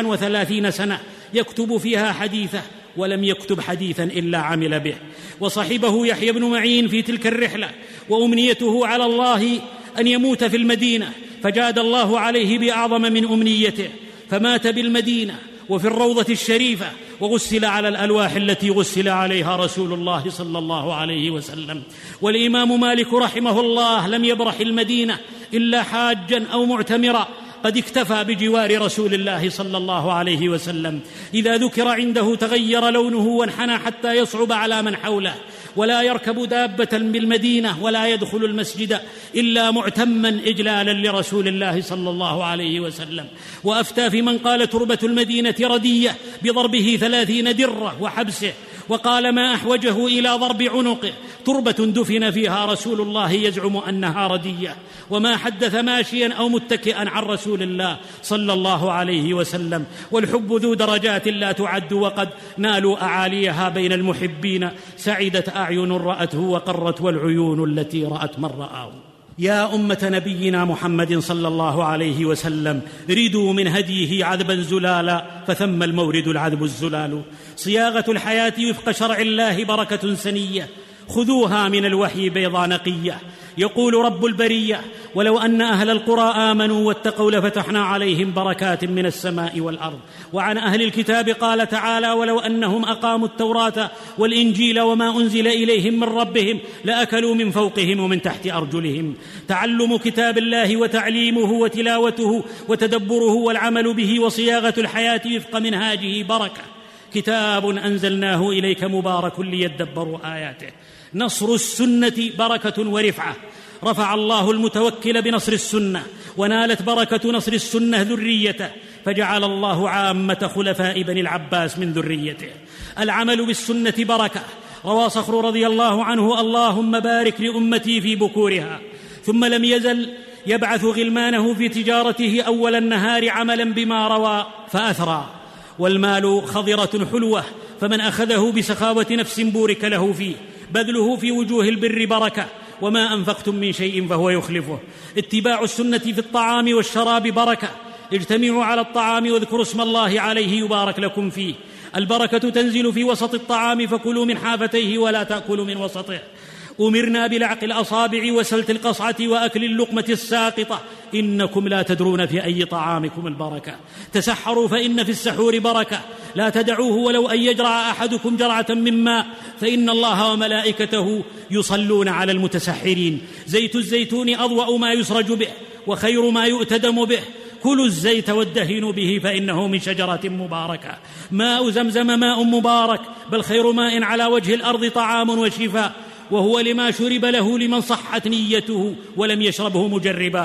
37 سنة يكتب فيها حديثه، ولم يكتب حديثا إلا عمل به. وصحبه يحيى بن معين في تلك الرحلة، وأمنيته على الله أن يموت في المدينة، فجاد الله عليه بأعظم من أمنيته، فمات بالمدينة وفي الروضة الشريفة، وغسل على الألواح التي غسل عليها رسول الله صلى الله عليه وسلم. والإمام مالك رحمه الله لم يبرح المدينة إلا حاجا أو معتمرا، قد اكتفى بجوار رسول الله صلى الله عليه وسلم. إذا ذكر عنده تغير لونه وانحنى حتى يصعب على من حوله، ولا يركب دابة بالمدينة ولا يدخل المسجد إلا معتما إجلالا لرسول الله صلى الله عليه وسلم. وأفتى في من قال تربة المدينة ردية بضربه 30 درة وحبسه، وقال ما أحوجه إلى ضرب عنقه، تربة دفن فيها رسول الله يزعم أنها ردية. وما حدث ماشيا أو متكئا عن رسول الله صلى الله عليه وسلم. والحب ذو درجات لا تعد، وقد نالوا أعاليها بين المحبين. سعدت أعين رأته وقرت والعيون التي رأت من رآه. يا أمة نبينا محمد صلى الله عليه وسلم، ردوا من هديه عذبا زلالا، فثم المورد العذب الزلال. صياغة الحياة وفق شرع الله بركة سنية، خذوها من الوحي بيضا نقية. يقول رب البرية: ولو أن أهل القرى آمنوا واتقوا لفتحنا عليهم بركات من السماء والأرض. وعن أهل الكتاب قال تعالى: ولو أنهم أقاموا التوراة والإنجيل وما أنزل إليهم من ربهم لأكلوا من فوقهم ومن تحت أرجلهم. تعلم كتاب الله وتعليمه وتلاوته وتدبره والعمل به وصياغة الحياة وفق منهاجه بركة. كتاب أنزلناه إليك مبارك ليدبروا آياته. نصر السنة بركة ورفعة، رفع الله المتوكل بنصر السنة، ونالت بركة نصر السنة ذريته، فجعل الله عامة خلفاء بني العباس من ذريته. العمل بالسنة بركة. روى صخر رضي الله عنه: اللهم بارك لأمتي في بكورها. ثم لم يزل يبعث غلمانه في تجارته أول النهار عملا بما روى فأثرى. والمال خضرة حلوة، فمن أخذه بسخاوة نفس بورك له فيه. بذله في وجوه البر بركة، وما أنفقتم من شيء فهو يخلفه. اتباع السنة في الطعام والشراب بركة. اجتمعوا على الطعام واذكروا اسم الله عليه يبارك لكم فيه. البركة تنزل في وسط الطعام، فكلوا من حافتيه ولا تأكلوا من وسطه. أمرنا بلعق الأصابع وسلت القصعة وأكل اللقمة الساقطة، إنكم لا تدرون في أي طعامكم البركة. تسحروا فإن في السحور بركة، لا تدعوه ولو أن يجرع أحدكم جرعة من ماء، فإن الله وملائكته يصلون على المتسحرين. زيت الزيتون أضوأ ما يسرج به وخير ما يؤتدم به. كلوا الزيت وادهنوا به فإنه من شجرة مباركة. ماء زمزم ماء مبارك، بل خير ماء على وجه الأرض طعام وشفاء، وهو لما شرب له لمن صحت نيته ولم يشربه مجربا.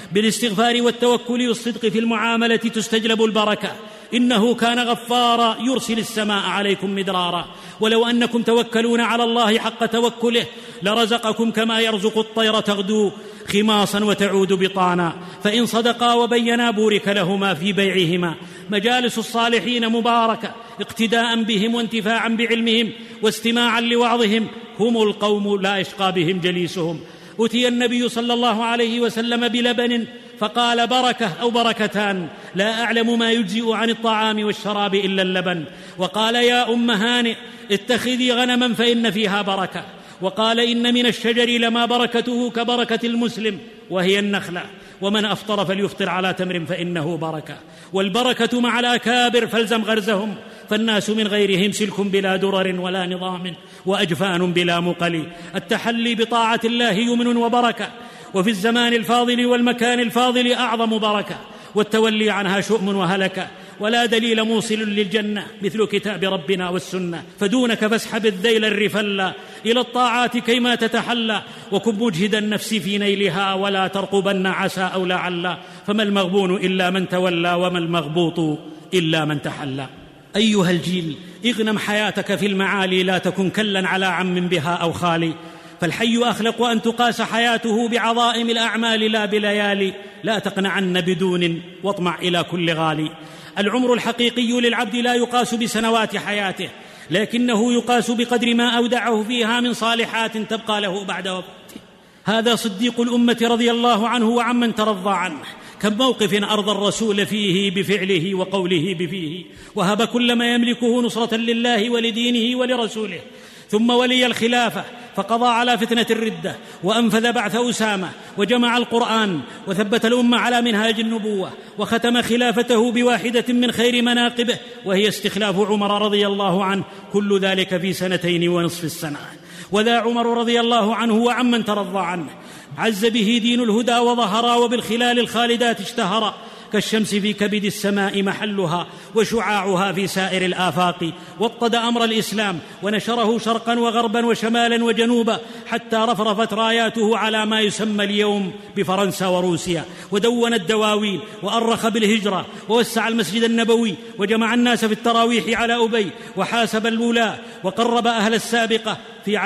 بالاستغفار والتوكل والصدق في المعاملة تستجلب البركة. إنه كان غفارا يرسل السماء عليكم مدرارا. ولو أنكم توكلون على الله حق توكله لرزقكم كما يرزق الطير تغدو خماصا وتعود بطانا. فإن صدقا وبينا بورك لهما في بيعهما. مجالس الصالحين مباركة اقتداء بهم وانتفاعا بعلمهم واستماعا لوعظهم. هم القوم لا يشقى بهم جليسهم. أتي النبي صلى الله عليه وسلم بلبن فقال بركة أو بركتان، لا أعلم ما يجزئ عن الطعام والشراب إلا اللبن. وقال يا أم هانئ اتخذي غنما فإن فيها بركة. وقال إن من الشجر لما بركته كبركة المسلم وهي النخلة. ومن أفطر فليفطر على تمر فإنه بركة. والبركة مع الأكابر فالزم غرزهم. فالناس من غيرهم سلك بلا درر ولا نظام وأجفان بلا مقل. التحلي بطاعة الله يمن وبركة، وفي الزمان الفاضل والمكان الفاضل أعظم بركة. والتولي عنها شؤم وهلكة. ولا دليل موصل للجنة مثل كتاب ربنا والسنة. فدونك فاسحب الذيل الرفلا إلى الطاعات كيما تتحلى. وكن مجهد النفس في نيلها ولا ترقبن عسى أو لعل. فما المغبون إلا من تولى وما المغبوط إلا من تحلى. أيها الجيل اغنم حياتك في المعالي، لا تكن كلا على عم بها أو خالي. فالحي أخلق أن تقاس حياته بعظائم الأعمال لا بليالي. لا تقنعن بدون واطمع إلى كل غالي. العمر الحقيقي للعبد لا يقاس بسنوات حياته، لكنه يقاس بقدر ما أودعه فيها من صالحات تبقى له بعد وفاته. هذا صديق الأمة رضي الله عنه وعمن ترضى عنه. كم موقف أرضى الرسول فيه بفعله وقوله بفيه، وهب كل ما يملكه نصرة لله ولدينه ولرسوله. ثم ولي الخلافة فقضى على فتنة الردة وأنفذ بعث أسامة وجمع القرآن وثبت الأمة على منهاج النبوة، وختم خلافته بواحدة من خير مناقبه وهي استخلاف عمر رضي الله عنه. كل ذلك في 2.5 السنة. وذا عمر رضي الله عنه وعمن ترضى عنه عز به دين الهدى وظهرا، وبالخلال الخالدات اشتهرا. كالشمس في كبد السماء محلها وشعاعها في سائر الآفاق. وطد أمر الإسلام ونشره شرقا وغربا وشمالا وجنوبا، حتى رفرفت راياته على ما يسمى اليوم بفرنسا وروسيا. ودون الدواوين وأرخ بالهجرة ووسع المسجد النبوي وجمع الناس في التراويح على أبي، وحاسب الولاة وقرب أهل السابقة في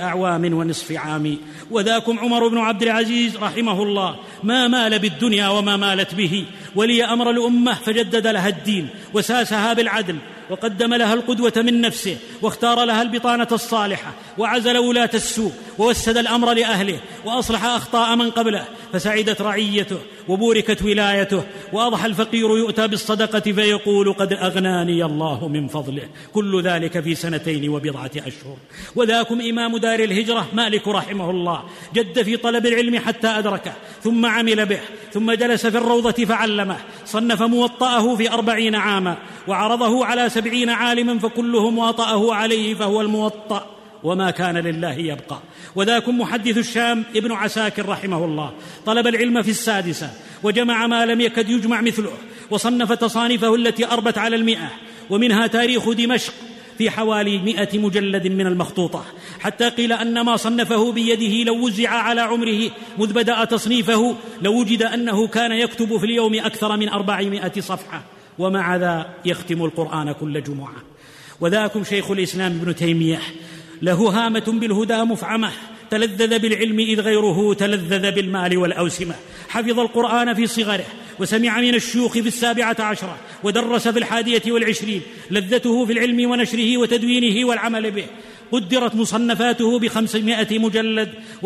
10.5 عام. وذاكم عمر بن عبد العزيز رحمه الله ما مال بالدنيا وما مالت به، ولي أمر الأمة فجدد لها الدين وساسها بالعدل، وقدم لها القدوة من نفسه، واختار لها البطانة الصالحة، وعزل ولاة السوء، ووسد الأمر لأهله، وأصلح أخطاء من قبله، فسعدت رعيته وبوركت ولايته. وأضحى الفقير يؤتى بالصدقة فيقول قد أغناني الله من فضله. كل ذلك في 2 أشهر. وذاكم إمام دار الهجرة مالك رحمه الله، جد في طلب العلم حتى أدركه، ثم عمل به، ثم جلس في الروضة فعلمه. صنف موطأه في 40 عاما، وعرضه على 70 عالما، فكلهم واطأه عليه فهو الموطأ، وما كان لله يبقى. وذاكم محدث الشام ابن عساكر رحمه الله، طلب العلم في 6 وجمع ما لم يكد يجمع مثله، وصنف تصانيفه التي أربت على 100، ومنها تاريخ دمشق في حوالي 100 مجلد من المخطوطة، حتى قيل أن ما صنفه بيده لو وزع على عمره مذ بدأ تصنيفه لوجد أنه كان يكتب في اليوم أكثر من 400 صفحة، ومع ذا يختم القرآن كل جمعة. وذاكم شيخ الإسلام ابن تيمية، له هامة بالهدى مفعمة، تلذذ بالعلم إذ غيره تلذذ بالمال والأوسمة. حفظ القرآن في صغره، وسمع من الشيوخ في 17، ودرس في 21، لذته في العلم ونشره وتدوينه والعمل به. قدرت مصنفاته ب500 مجلد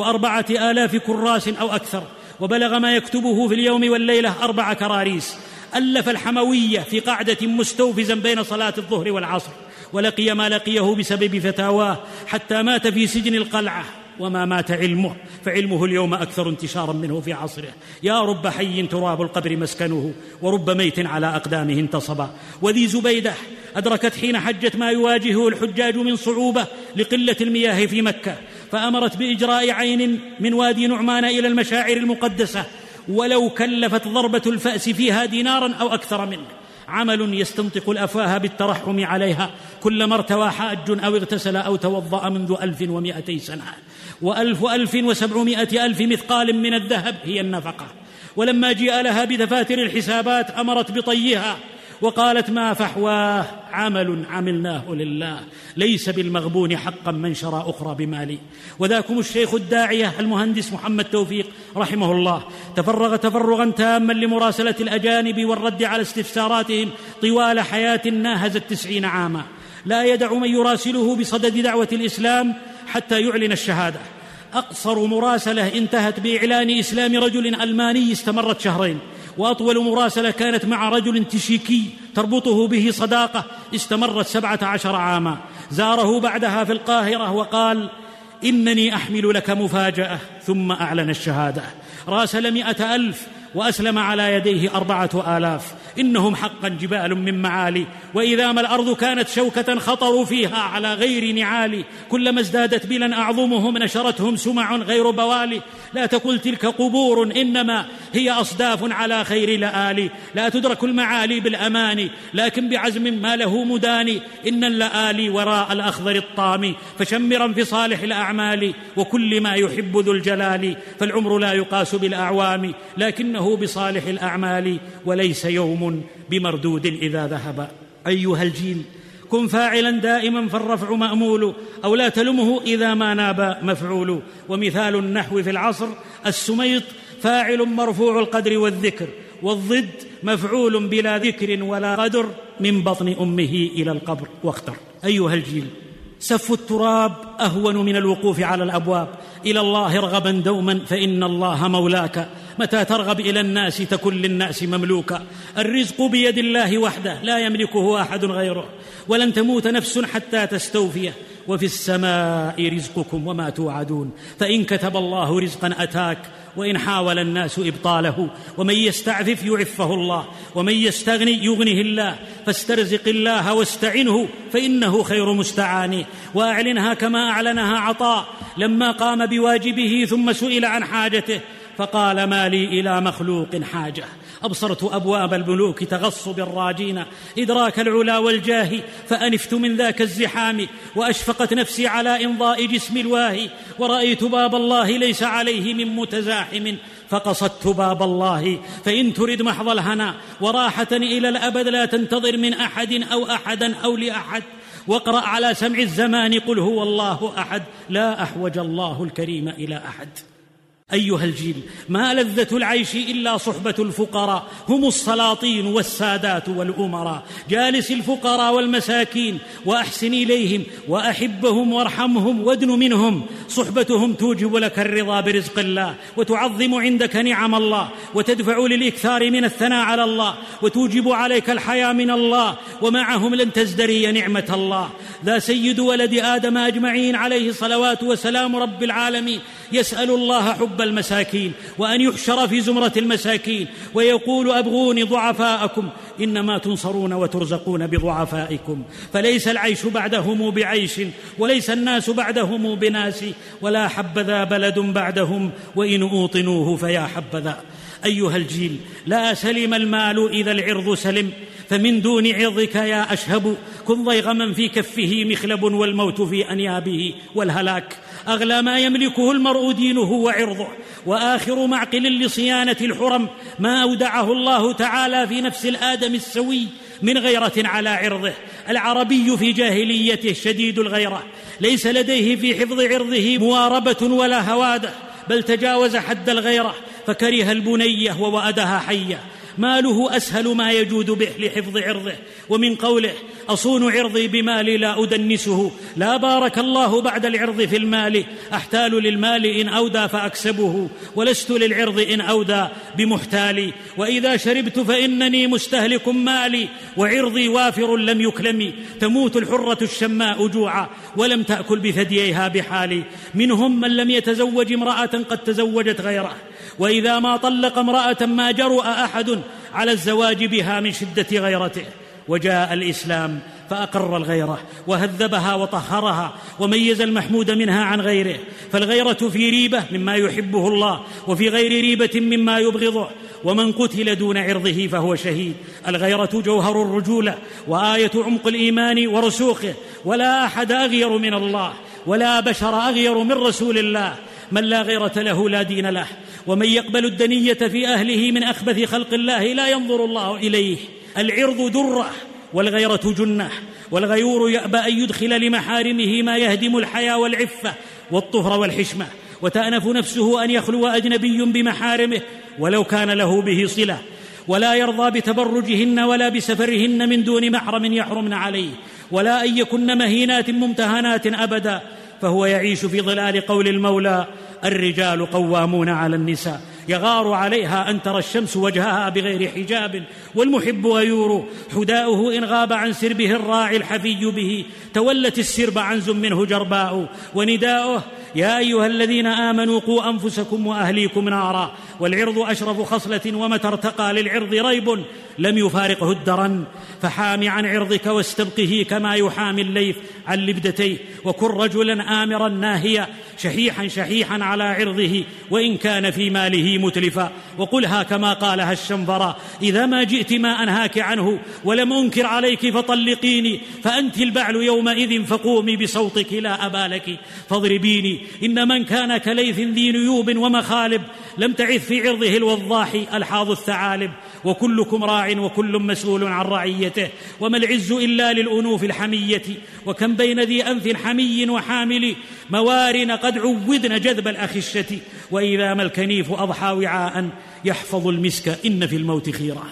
و4000 كراس أو أكثر، وبلغ ما يكتبه في اليوم والليلة 4 كراريس. ألف الحموية في قعدة مستوفزا بين صلاة الظهر والعصر، ولقي ما لقيه بسبب فتاواه، حتى مات في سجن القلعة. وما مات علمه، فعلمه اليوم أكثر انتشارا منه في عصره. يا رب حي تراب القبر مسكنه، ورب ميت على أقدامه انتصبا. وذي زبيدة أدركت حين حجت ما يواجهه الحجاج من صعوبة لقلة المياه في مكة، فأمرت بإجراء عين من وادي نعمان إلى المشاعر المقدسة، ولو كلفت ضربة الفأس فيها دينارا أو أكثر منه. عمل يستنطق الأفواه بالترحم عليها كلما ارتوى حاج أو اغتسل أو توضأ منذ 1200 سنة. و1,700,000 مثقال من الذهب هي النفقة. ولما جيء لها بدفاتر الحسابات أمرت بطيها وقالت: ما فحواه، عمل عملناه لله، ليس بالمغبون حقا من شرى أخرى بمالي. وذاكم الشيخ الداعية المهندس محمد توفيق رحمه الله تفرغ تفرغا تاما لمراسلة الأجانب والرد على استفساراتهم طوال حياة ناهزت 90 عاما، لا يدع من يراسله بصدد دعوة الإسلام حتى يعلن الشهادة. أقصر مراسلة انتهت بإعلان إسلام رجل ألماني استمرت 2 شهرين، وأطول مراسلة كانت مع رجل تشيكي تربطه به صداقة استمرت 17 عاما. زاره بعدها في القاهرة وقال: إنني أحمل لك مفاجأة، ثم أعلن الشهادة. راسل 100,000 وأسلم على يديه 4,000. إنهم حقا جبال من معالي، وإذا ما الأرض كانت شوكة خطروا فيها على غير نعال، كلما ازدادت بلا أعظمهم نشرتهم سمع غير بوالي. لا تقل تلك قبور، إنما هي أصداف على خير لآلي. لا تدرك المعالي بالأماني، لكن بعزم ما له مداني. إن اللآلي وراء الأخضر الطامي، فشمرا في صالح الأعمال وكل ما يحب ذو الجلال. فالعمر لا يقاس بالأعوام، لكنه بصالح الأعمال، وليس يوم بمردود إذا ذهب. أيها الجيل، كن فاعلا دائما فالرفع مأمول، أو لا تلمه إذا ما ناب مفعول. ومثال النحو في العصر السميط فاعل مرفوع القدر والذكر، والضد مفعول بلا ذكر ولا قدر، من بطن أمه إلى القبر واختر. أيها الجيل، سف التراب أهون من الوقوف على الأبواب. إلى الله ارغبا دوما فإن الله مولاك. متى ترغب إلى الناس تكن للناس مملوكا. الرزق بيد الله وحده، لا يملكه أحد غيره. ولن تموت نفس حتى تستوفيه. وفي السماء رزقكم وما توعدون. فإن كتب الله رزقا أتاك، وإن حاول الناس إبطاله. ومن يستعفف يعفه الله، ومن يستغني يغنه الله. فاسترزق الله واستعنه، فإنه خير مستعان. وأعلنها كما أعلنها عطاء لما قام بواجبه ثم سئل عن حاجته، فقال: ما لي إلى مخلوق حاجة. أبصرت أبواب الملوك تغص بالراجين، إدراك العلا والجاه، فأنفت من ذاك الزحام. وأشفقت نفسي على إمضاء جسم الواهي، ورأيت باب الله ليس عليه من متزاحم، فقصدت باب الله. فإن ترد محض الهنا وراحة إلى الأبد، لا تنتظر من أحد أو أحدا أو لأحد. واقرأ على سمع الزمان قل هو الله أحد، لا أحوج الله الكريم إلى أحد. أيها الجيل، ما لذة العيش إلا صحبة الفقراء، هم السلاطين والسادات والأمراء. جالس الفقراء والمساكين وأحسن إليهم وأحبهم وارحمهم وادن منهم. صحبتهم توجب لك الرضا برزق الله، وتعظم عندك نعم الله، وتدفع للإكثار من الثناء على الله، وتوجب عليك الحياء من الله. ومعهم لن تزدري نعمة الله. ذا سيد ولد آدم أجمعين عليه صلوات وسلام رب العالمين يسأل الله حب المساكين، وأن يحشر في زمرة المساكين، ويقول: أبغوني ضعفاءكم، إنما تنصرون وترزقون بضعفائكم. فليس العيش بعدهم بعيش، وليس الناس بعدهم بناس، ولا حبذا بلد بعدهم، وإن أوطنوه فيا حبذا. أيها الجيل، لا سلم المال إذا العرض سلم، فمن دون عرضك يا أشهب. كن ضيغ من في كفه مخلب، والموت في أنيابه والهلاك. أغلى ما يملكه المرء دينه وعرضه، وآخر معقل لصيانة الحرم ما أودعه الله تعالى في نفس الآدم السوي من غيرة على عرضه. العربي في جاهليته شديد الغيرة، ليس لديه في حفظ عرضه مواربة ولا هوادة، بل تجاوز حد الغيرة فكره البنية ووأدها حية. ماله أسهل ما يجود به لحفظ عرضه. ومن قوله: أصون عرضي بمالي لا أدنسه، لا بارك الله بعد العرض في المال. أحتال للمال إن أودى فأكسبه، ولست للعرض إن أودى بمحتالي. وإذا شربت فإنني مستهلك مالي، وعرضي وافر لم يكلم. تموت الحرة الشماء جوعا، ولم تأكل بثدييها بحالي. منهم من لم يتزوج امرأة قد تزوجت غيره، وإذا ما طلق امرأة ما جرؤ أحد على الزواج بها من شدة غيرته. وجاء الإسلام فأقر الغيرة وهذبها وطهرها، وميز المحمود منها عن غيره. فالغيرة في ريبة مما يحبه الله، وفي غير ريبة مما يبغضه. ومن قتل دون عرضه فهو شهيد. الغيرة جوهر الرجولة، وآية عمق الإيمان ورسوخه. ولا أحد أغير من الله، ولا بشر أغير من رسول الله. من لا غيرة له لا دين له، ومن يقبل الدنية في أهله من أخبث خلق الله لا ينظر الله إليه. العرض درة والغيرة جنة، والغيور يأبى أن يدخل لمحارمه ما يهدم الحياء والعفة والطهر والحشمة، وتأنف نفسه أن يخلو أجنبي بمحارمه ولو كان له به صلة، ولا يرضى بتبرجهن ولا بسفرهن من دون محرم يحرمن عليه، ولا أن يكن مهينات ممتهنات أبدا، فهو يعيش في ظلال قول المولى: الرجال قوامون على النساء، يغار عليها أن ترى الشمس وجهها بغير حجاب، والمحب غيور حداؤه إن غاب عن سربه الراعي الحفي به، تولت السرب عنز منه جرباء، ونداؤه: يا أيها الذين آمنوا قوا أنفسكم وأهليكم نارا. والعرض أشرف خصلة، ومتى ارتقى للعرض ريب لم يفارقه الدرن، فحام عن عرضك واستبقه كما يحامي الليث عن لبدتيه، وكن رجلا آمرا ناهيا شحيحا على عرضه وإن كان في ماله متلفا، وقلها كما قالها الشنفرا: إذا ما جئت ما أنهاك عنه ولم أنكر عليك فطلقيني، فأنت البعل يومئذ فقومي بصوتك لا أبالك فاضربيني. إن من كان كليث ذي نيوب ومخالب لم تعث في عرضه الوضاح ألحاظ الثعالب، وكلكم راع وكل مسؤول عن رعيته، وما العز إلا للأنوف الحمية، وكم بين ذي أنف حمي وحامل موارن قد عودن جذب الأخشة، وإذا ما الكنيف أضحى وعاء يحفظ المسك إن في الموت خيرة.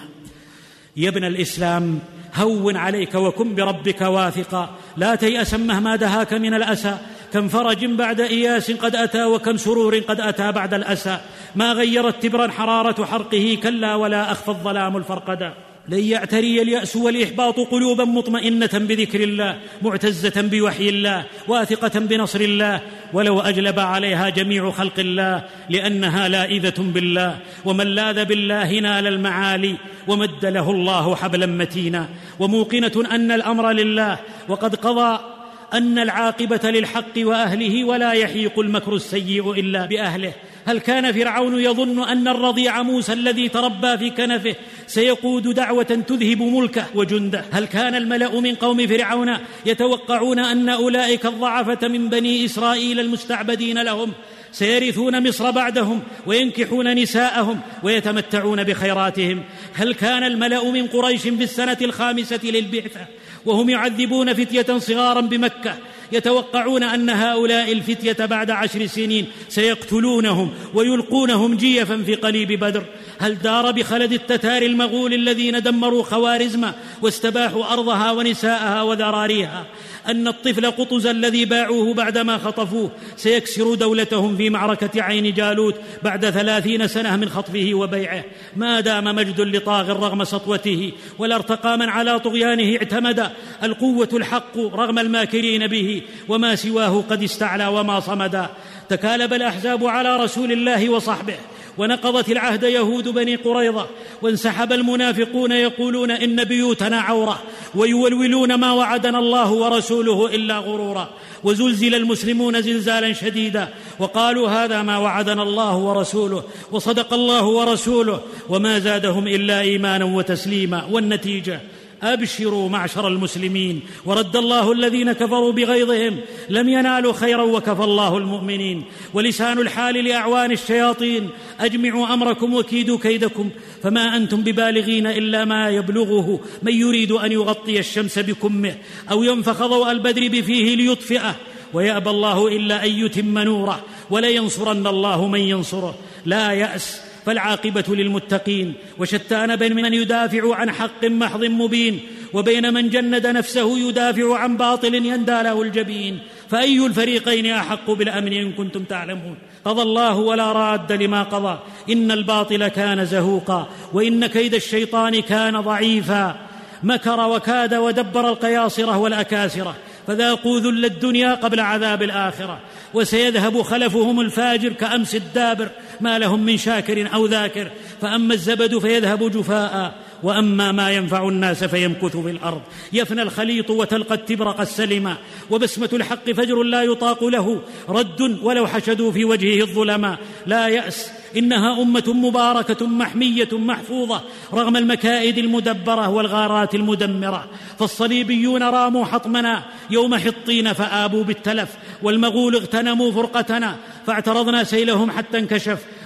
يا ابن الإسلام، هون عليك وكن بربك واثقا، لا تيأس مهما دهاك من الأسى، كم فرج بعد إياس قد أتى، وكم سرور قد أتى بعد الأسى، ما غيرت تبرا حرارة حرقه كلا، ولا أخفى الظلام الفرقدا. لن يعتري اليأس والإحباط قلوبا مطمئنة بذكر الله، معتزة بوحي الله، واثقة بنصر الله، ولو أجلب عليها جميع خلق الله، لأنها لائذة بالله، ومن لاذ بالله نال المعالي، ومد له الله حبلا متينا، وموقنة أن الأمر لله، وقد قضى أن العاقبة للحق وأهله، ولا يحيق المكر السيء إلا بأهله. هل كان فرعون يظن أن الرضيع موسى الذي تربى في كنفه سيقود دعوة تذهب ملكه وجنده؟ هل كان الملأ من قوم فرعون يتوقعون أن أولئك الضعفة من بني إسرائيل المستعبدين لهم سيرثون مصر بعدهم وينكحون نساءهم ويتمتعون بخيراتهم؟ هل كان الملأ من قريش في السنة 5 للبعثة وهم يعذبون فتية صغارا بمكة يتوقعون أن هؤلاء الفتية بعد 10 سنين سيقتلونهم ويلقونهم جيفا في قليب بدر؟ هل دار بخلد التتار المغول الذين دمروا خوارزم واستباحوا أرضها ونساءها وذراريها أن الطفل قطز الذي باعوه بعدما خطفوه سيكسر دولتهم في معركة عين جالوت بعد 30 سنة من خطفه وبيعه؟ ما دام مجد لطاغ رغم سطوته، ولا ارتقى من على طغيانه اعتمد، القوة الحق رغم الماكرين به، وما سواه قد استعلى وما صمدا. تكالب الأحزاب على رسول الله وصحبه، ونقضت العهد يهود بني قريظة، وانسحب المنافقون يقولون إن بيوتنا عورة، ويولولون ما وعدنا الله ورسوله إلا غرورا، وزلزل المسلمون زلزالا شديدا، وقالوا هذا ما وعدنا الله ورسوله، وصدق الله ورسوله، وما زادهم إلا إيمانا وتسليما. والنتيجة: أبشروا معشر المسلمين، ورد الله الذين كفروا بغيظهم، لم ينالوا خيرا وكفى الله المؤمنين. ولسان الحال لأعوان الشياطين: أجمعوا أمركم وكيدوا كيدكم، فما أنتم ببالغين إلا ما يبلغه من يريد أن يغطي الشمس بكمه أو ينفخ ضوء البدر بفيه ليطفئه، ويأبى الله إلا أن يتم نوره، ولينصرن الله من ينصره. لا يأس، فالعاقبة للمتقين. وشتان بين من يدافع عن حق محض مبين، وبين من جند نفسه يدافع عن باطل يندى له الجبين، فأي الفريقين أحق بالأمن إن كنتم تعلمون؟ قضى الله ولا راد لما قضى، إن الباطل كان زهوقا، وإن كيد الشيطان كان ضعيفا. مكر وكاد ودبر القياصرة والأكاسرة، فذاقوا ذل الدنيا قبل عذاب الآخرة، وسيذهب خلفهم الفاجر كأمس الدابر، ما لهم من شاكر أو ذاكر، فأما الزبد فيذهب جفاء، وأما ما ينفع الناس فيمكث في الأرض. يفنى الخليط وتلقى التبرق السلما، وبسمة الحق فجر لا يطاق له رد، ولو حشدوا في وجهه الظلما. لا يأس، إنها أمة مباركة محمية محفوظة رغم المكائد المدبرة والغارات المدمرة. فالصليبيون راموا حطمنا يوم حطين فآبوا بالتلف، والمغول اغتنموا فرقتنا فاعترضنا سيلهم حتى انكشف،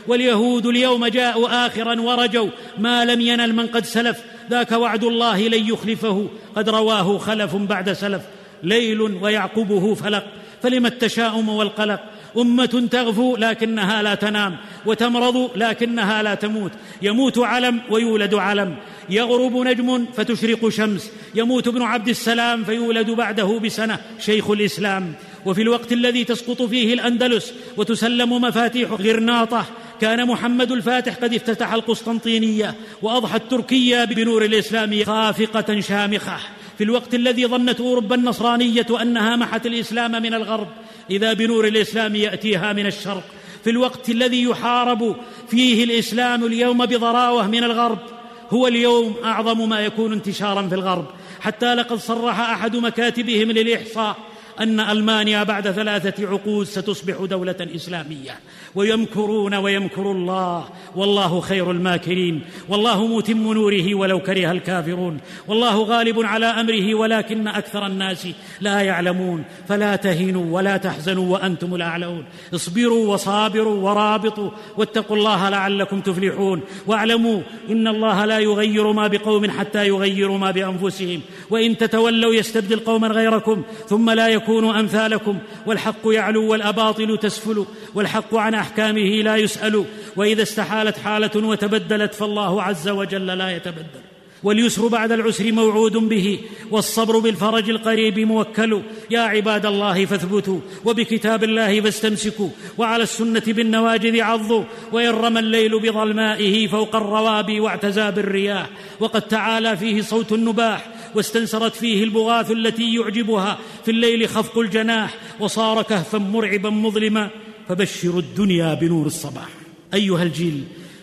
واليهود اليوم جاءوا آخرا ورجوا ما لم ينل من قد سلف، ذاك وعد الله لن يخلفه، قد رواه خلف بعد سلف. ليل ويعقبه فلق، فلم التشاؤم والقلق؟ أمة تغفو لكنها لا تنام، وتمرض لكنها لا تموت. يموت علم ويولد علم، يغرب نجم فتشرق شمس، يموت ابن عبد السلام فيولد بعده بسنة شيخ الإسلام. وفي الوقت الذي تسقط فيه الأندلس وتسلم مفاتيح غرناطة كان محمد الفاتح قد افتتح القسطنطينية وأضحى التركية بنور الإسلام خافقة شامخة. في الوقت الذي ظنت أوروبا النصرانية أنها محت الإسلام من الغرب، إذا بنور الإسلام يأتيها من الشرق. في الوقت الذي يحارب فيه الإسلام اليوم بضراوة من الغرب، هو اليوم أعظم ما يكون انتشارا في الغرب، حتى لقد صرح أحد مكاتبهم للإحصاء أن ألمانيا بعد 3 عقود ستصبح دولة إسلامية. ويمكرون ويمكر الله والله خير الماكرين، والله متم نوره ولو كره الكافرون، والله غالب على أمره ولكن أكثر الناس لا يعلمون. فلا تهنوا ولا تحزنوا وأنتم الأعلون، اصبروا وصابروا ورابطوا واتقوا الله لعلكم تفلحون. واعلموا إن الله لا يغير ما بقوم حتى يغيروا ما بأنفسهم، وإن تتولوا يستبدل قوما غيركم ثم لا يكونوا أمثالكم. والحق يعلو والأباطل تسفل، والحق عن أحكامه لا يسأل. وإذا استحالت حالة وتبدلت فالله عز وجل لا يتبدل. واليسر بعد العسر موعود به، والصبر بالفرج القريب موكل. يا عباد الله فاثبتوا، وبكتاب الله فاستمسكوا، وعلى السنة بالنواجذ عضوا. وإن رمى الليل بظلمائه فوق الروابي واعتزى بالرياح، وقد تعالى فيه صوت النباح، واستنسرت فيه البغاث التي يعجبها في الليل خفق الجناح، وصار كهفا مرعبا مظلما. فبشروا الدنيا بنور الصباح. أيها الجيل،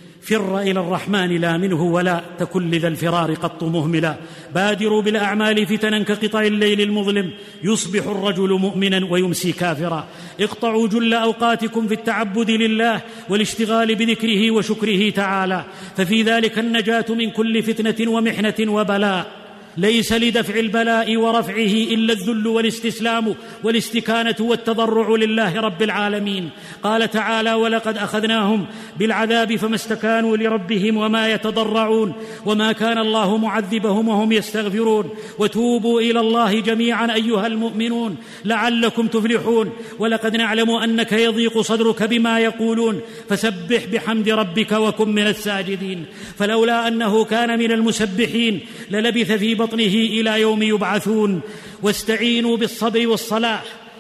فر إلى الرحمن لا منه، ولا تكن لذا الفرار قط مهملا. بادروا بالأعمال فتنا كقطع الليل المظلم، يصبح الرجل مؤمنا ويمسي كافرا. اقطعوا جل أوقاتكم في التعبد لله والاشتغال بذكره وشكره تعالى، ففي ذلك النجاة من كل فتنة ومحنة وبلاء. ليس لدفع البلاء ورفعه إلا الذل والاستسلام والاستكانة والتضرع لله رب العالمين. قال تعالى: ولقد أخذناهم بالعذاب فما استكانوا لربهم وما يتضرعون وما كان الله معذبهم وهم يستغفرون. وتوبوا إلى الله جميعا أيها المؤمنون لعلكم تفلحون. ولقد نعلم أنك يضيق صدرك بما يقولون، فسبح بحمد ربك وكن من الساجدين. فلولا أنه كان من المسبحين للبث في بطنه إلى يوم يبعثون. واستعينوا بالصبر والصلاح.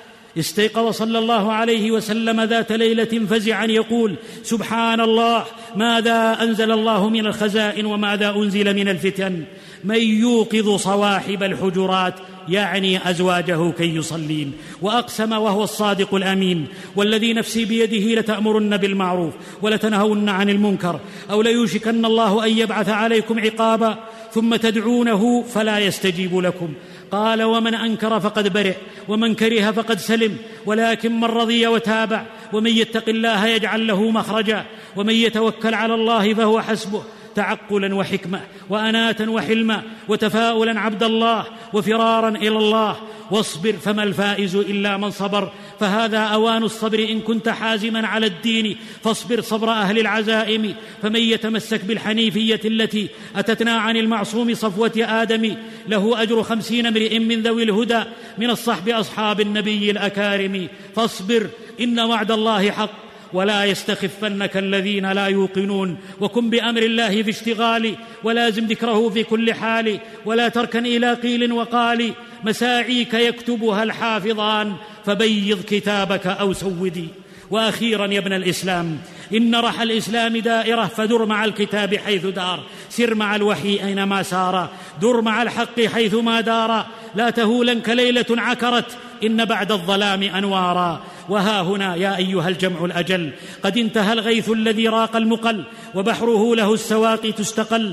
استيقظ صلى الله عليه وسلم ذات ليلة فزعا يقول: سبحان الله، ماذا أنزل الله من الخزائن وماذا أنزل من الفتن؟ من يوقظ صواحب الحجرات، يعني أزواجه كي يصلين. وأقسم وهو الصادق الأمين: والذي نفسي بيده لتأمرن بالمعروف ولتنهون عن المنكر، أو ليوشكن الله أن يبعث عليكم عقابا ثم تدعونه فلا يستجيب لكم. قال: ومن أنكر فقد برئ، ومن كره فقد سلم، ولكن من رضي وتابع. ومن يتق الله يجعل له مخرجا، ومن يتوكل على الله فهو حسبه. تعقلا وحكمة وأناة وحلما وتفاؤلا عبد الله وفرارا إلى الله. واصبر فما الفائز إلا من صبر، فهذا أوان الصبر إن كنت حازما على الدين، فاصبر صبر أهل العزائم. فمن يتمسك بالحنيفية التي أتتنا عن المعصوم صفوة آدم له أجر 50 امرئ من ذوي الهدى من الصحب أصحاب النبي الأكارم. فاصبر إن وعد الله حق، ولا يستخفنك الذين لا يوقنون. وكن بأمر الله في اشتغال، ولازم ذكره في كل حال، ولا تركن إلى قيل وقال. مساعيك يكتبها الحافظان، فبيض كتابك أو سودي. وأخيرا يا ابن الإسلام، إن رحى الإسلام دائرة، فدر مع الكتاب حيث دار، سر مع الوحي أينما سار، در مع الحق حيثما دار. لا تهولنك ليلة عكرت، إن بعد الظلام أنوارا. وها هنا يا أيها الجمع الأجل، قد انتهى الغيث الذي راق المقل، وبحره له السواقي تستقل.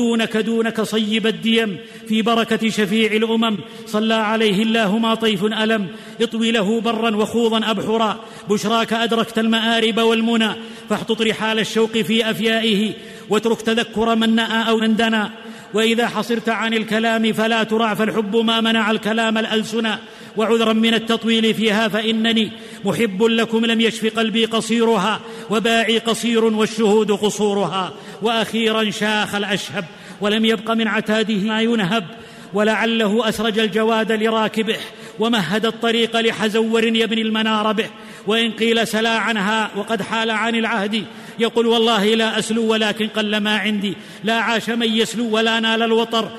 فدونك صيب الديم، في بركة شفيع الأمم صلى عليه الله ما طيف ألم. اطوي له برا وخوضا أبحرا، بشراك أدركت المآرب والمنى. فاحطط رحال الشوق في أفيائه، واترك تذكر من نأى أو من دنا. وإذا حصرت عن الكلام فلا ترع، فالحب ما منع الكلام الألسنا. وعذرا من التطويل فيها فإنني محب لكم لم يشف قلبي قصيرها، وباعي قصير والشهود قصورها. وأخيرا شاخ الأشهب ولم يبق من عتاده ما ينهب، ولعله أسرج الجواد لراكبه ومهد الطريق لحزور يبني المنار به. وإن قيل سلا عنها وقد حال عن العهد، يقول والله لا أسلو ولكن قل ما عندي. لا عاش من يسلو ولا نال الوطر،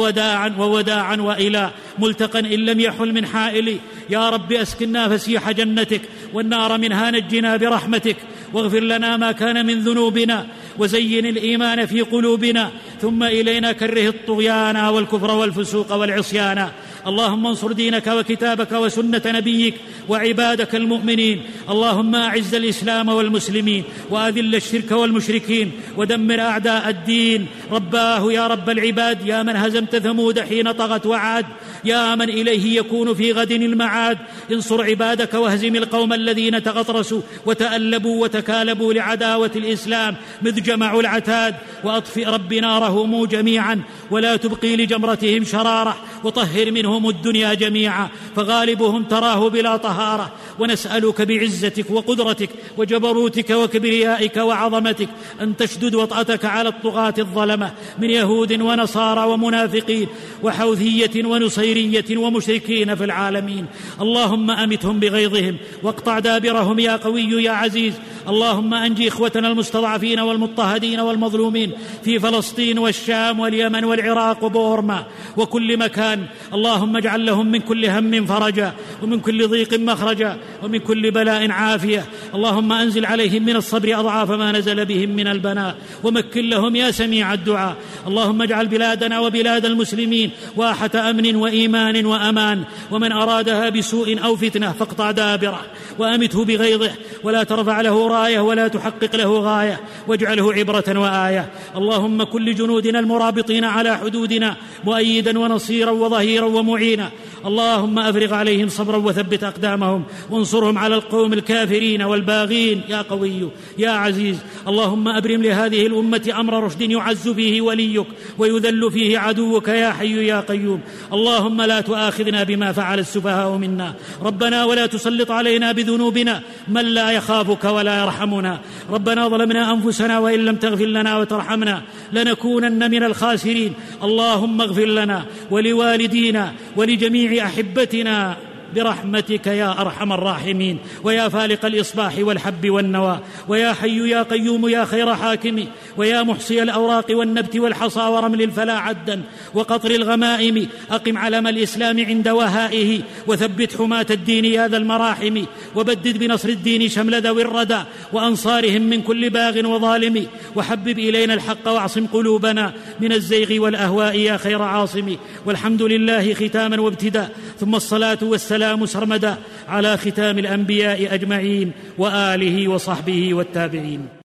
ووداعا وإلى ملتقى إن لم يحل من حائلي. يا رب أسكننا فسيح جنتك، والنار منها نجنا برحمتك، واغفر لنا ما كان من ذنوبنا، وزين الإيمان في قلوبنا، ثم إلينا كره الطغيان والكفر والفسوق والعصيان. اللهم انصر دينك وكتابك وسنة نبيك وعبادك المؤمنين. اللهم أعز الإسلام والمسلمين، وأذل الشرك والمشركين، ودمر أعداء الدين. رباه يا رب العباد، يا من هزمت ثمود حين طغت وعاد، يا من إليه يكون في غد المعاد، انصر عبادك واهزم القوم الذين تغطرسوا وتألبوا وتكالبوا لعداوة الإسلام مذ جمعوا العتاد. وأطفئ رب نارهم جميعا، ولا تبقي لجمرتهم شرارة، وطهر منهم الدنيا جميعا، فغالبهم تراه بلا طهارة. ونسألك بعزتك وقدرتك وجبروتك وكبريائك وعظمتك أن تشدد وطأتك على الطغاة الظلمة من يهود ونصارى ومنافقين وحوثية ونصيرية ومشركين في العالمين. اللهم أمتهم بغيظهم واقطع دابرهم يا قوي يا عزيز. اللهم أنجي إخوتنا المستضعفين والمضطهدين والمظلومين في فلسطين والشام واليمن والعراق وبورما وكل مكان. اللهم اجعل لهم من كل هم فرجا، ومن كل ضيق مخرجا، ومن كل بلاء عافية. اللهم أنزل عليهم من الصبر أضعاف ما نزل بهم من البناء، ومكن لهم يا سميع الدعاء. اللهم اجعل بلادنا وبلاد المسلمين واحة أمن وإيمان وأمان، ومن أرادها بسوء أو فتنة فاقطع دابره وأمته بغيظه، ولا ترفع له راية ولا تحقق له غاية، واجعله عبرة وآية. اللهم كن لجنودنا المرابطين على حدودنا مؤيدا ونصيرا وظهيرا ومعينا. اللهم أفرغ عليهم صبرا وثبت أقدامهم، وانصرهم على القوم الكافرين والباغين يا قوي يا عزيز. اللهم أبرم لهذه الأمة أمر رشد يعز فيه وليك ويذل فيه عدوك يا حي يا قيوم. اللهم لا تؤاخذنا بما فعل السفهاء منا، ربنا ولا تسلط علينا بذنوبنا من لا يخافك ولا يرحمنا. ربنا ظلمنا أنفسنا وإن لم تغفر لنا وترحمنا لنكونن من الخاسرين. اللهم اغفر لنا ولوالدينا ولجميع أحبتنا برحمتك يا أرحم الراحمين، ويا فالق الإصباح والحب والنوى، ويا حي يا قيوم يا خير حاكم، ويا محصي الأوراق والنبت والحصى ورمل الفلا عدا وقطر الغمائم. أقم علم الإسلام عند وهائه، وثبت حماة الدين يا ذا المراحم، وبدد بنصر الدين شمل ذوي الردى وأنصارهم من كل باغ وظالم. وحبب إلينا الحق واعصم قلوبنا من الزيغ والأهواء يا خير عاصم. والحمد لله ختاما وابتداء، ثم الصلاة والسلام سرمدا على ختام الأنبياء أجمعين وآله وصحبه والتابعين.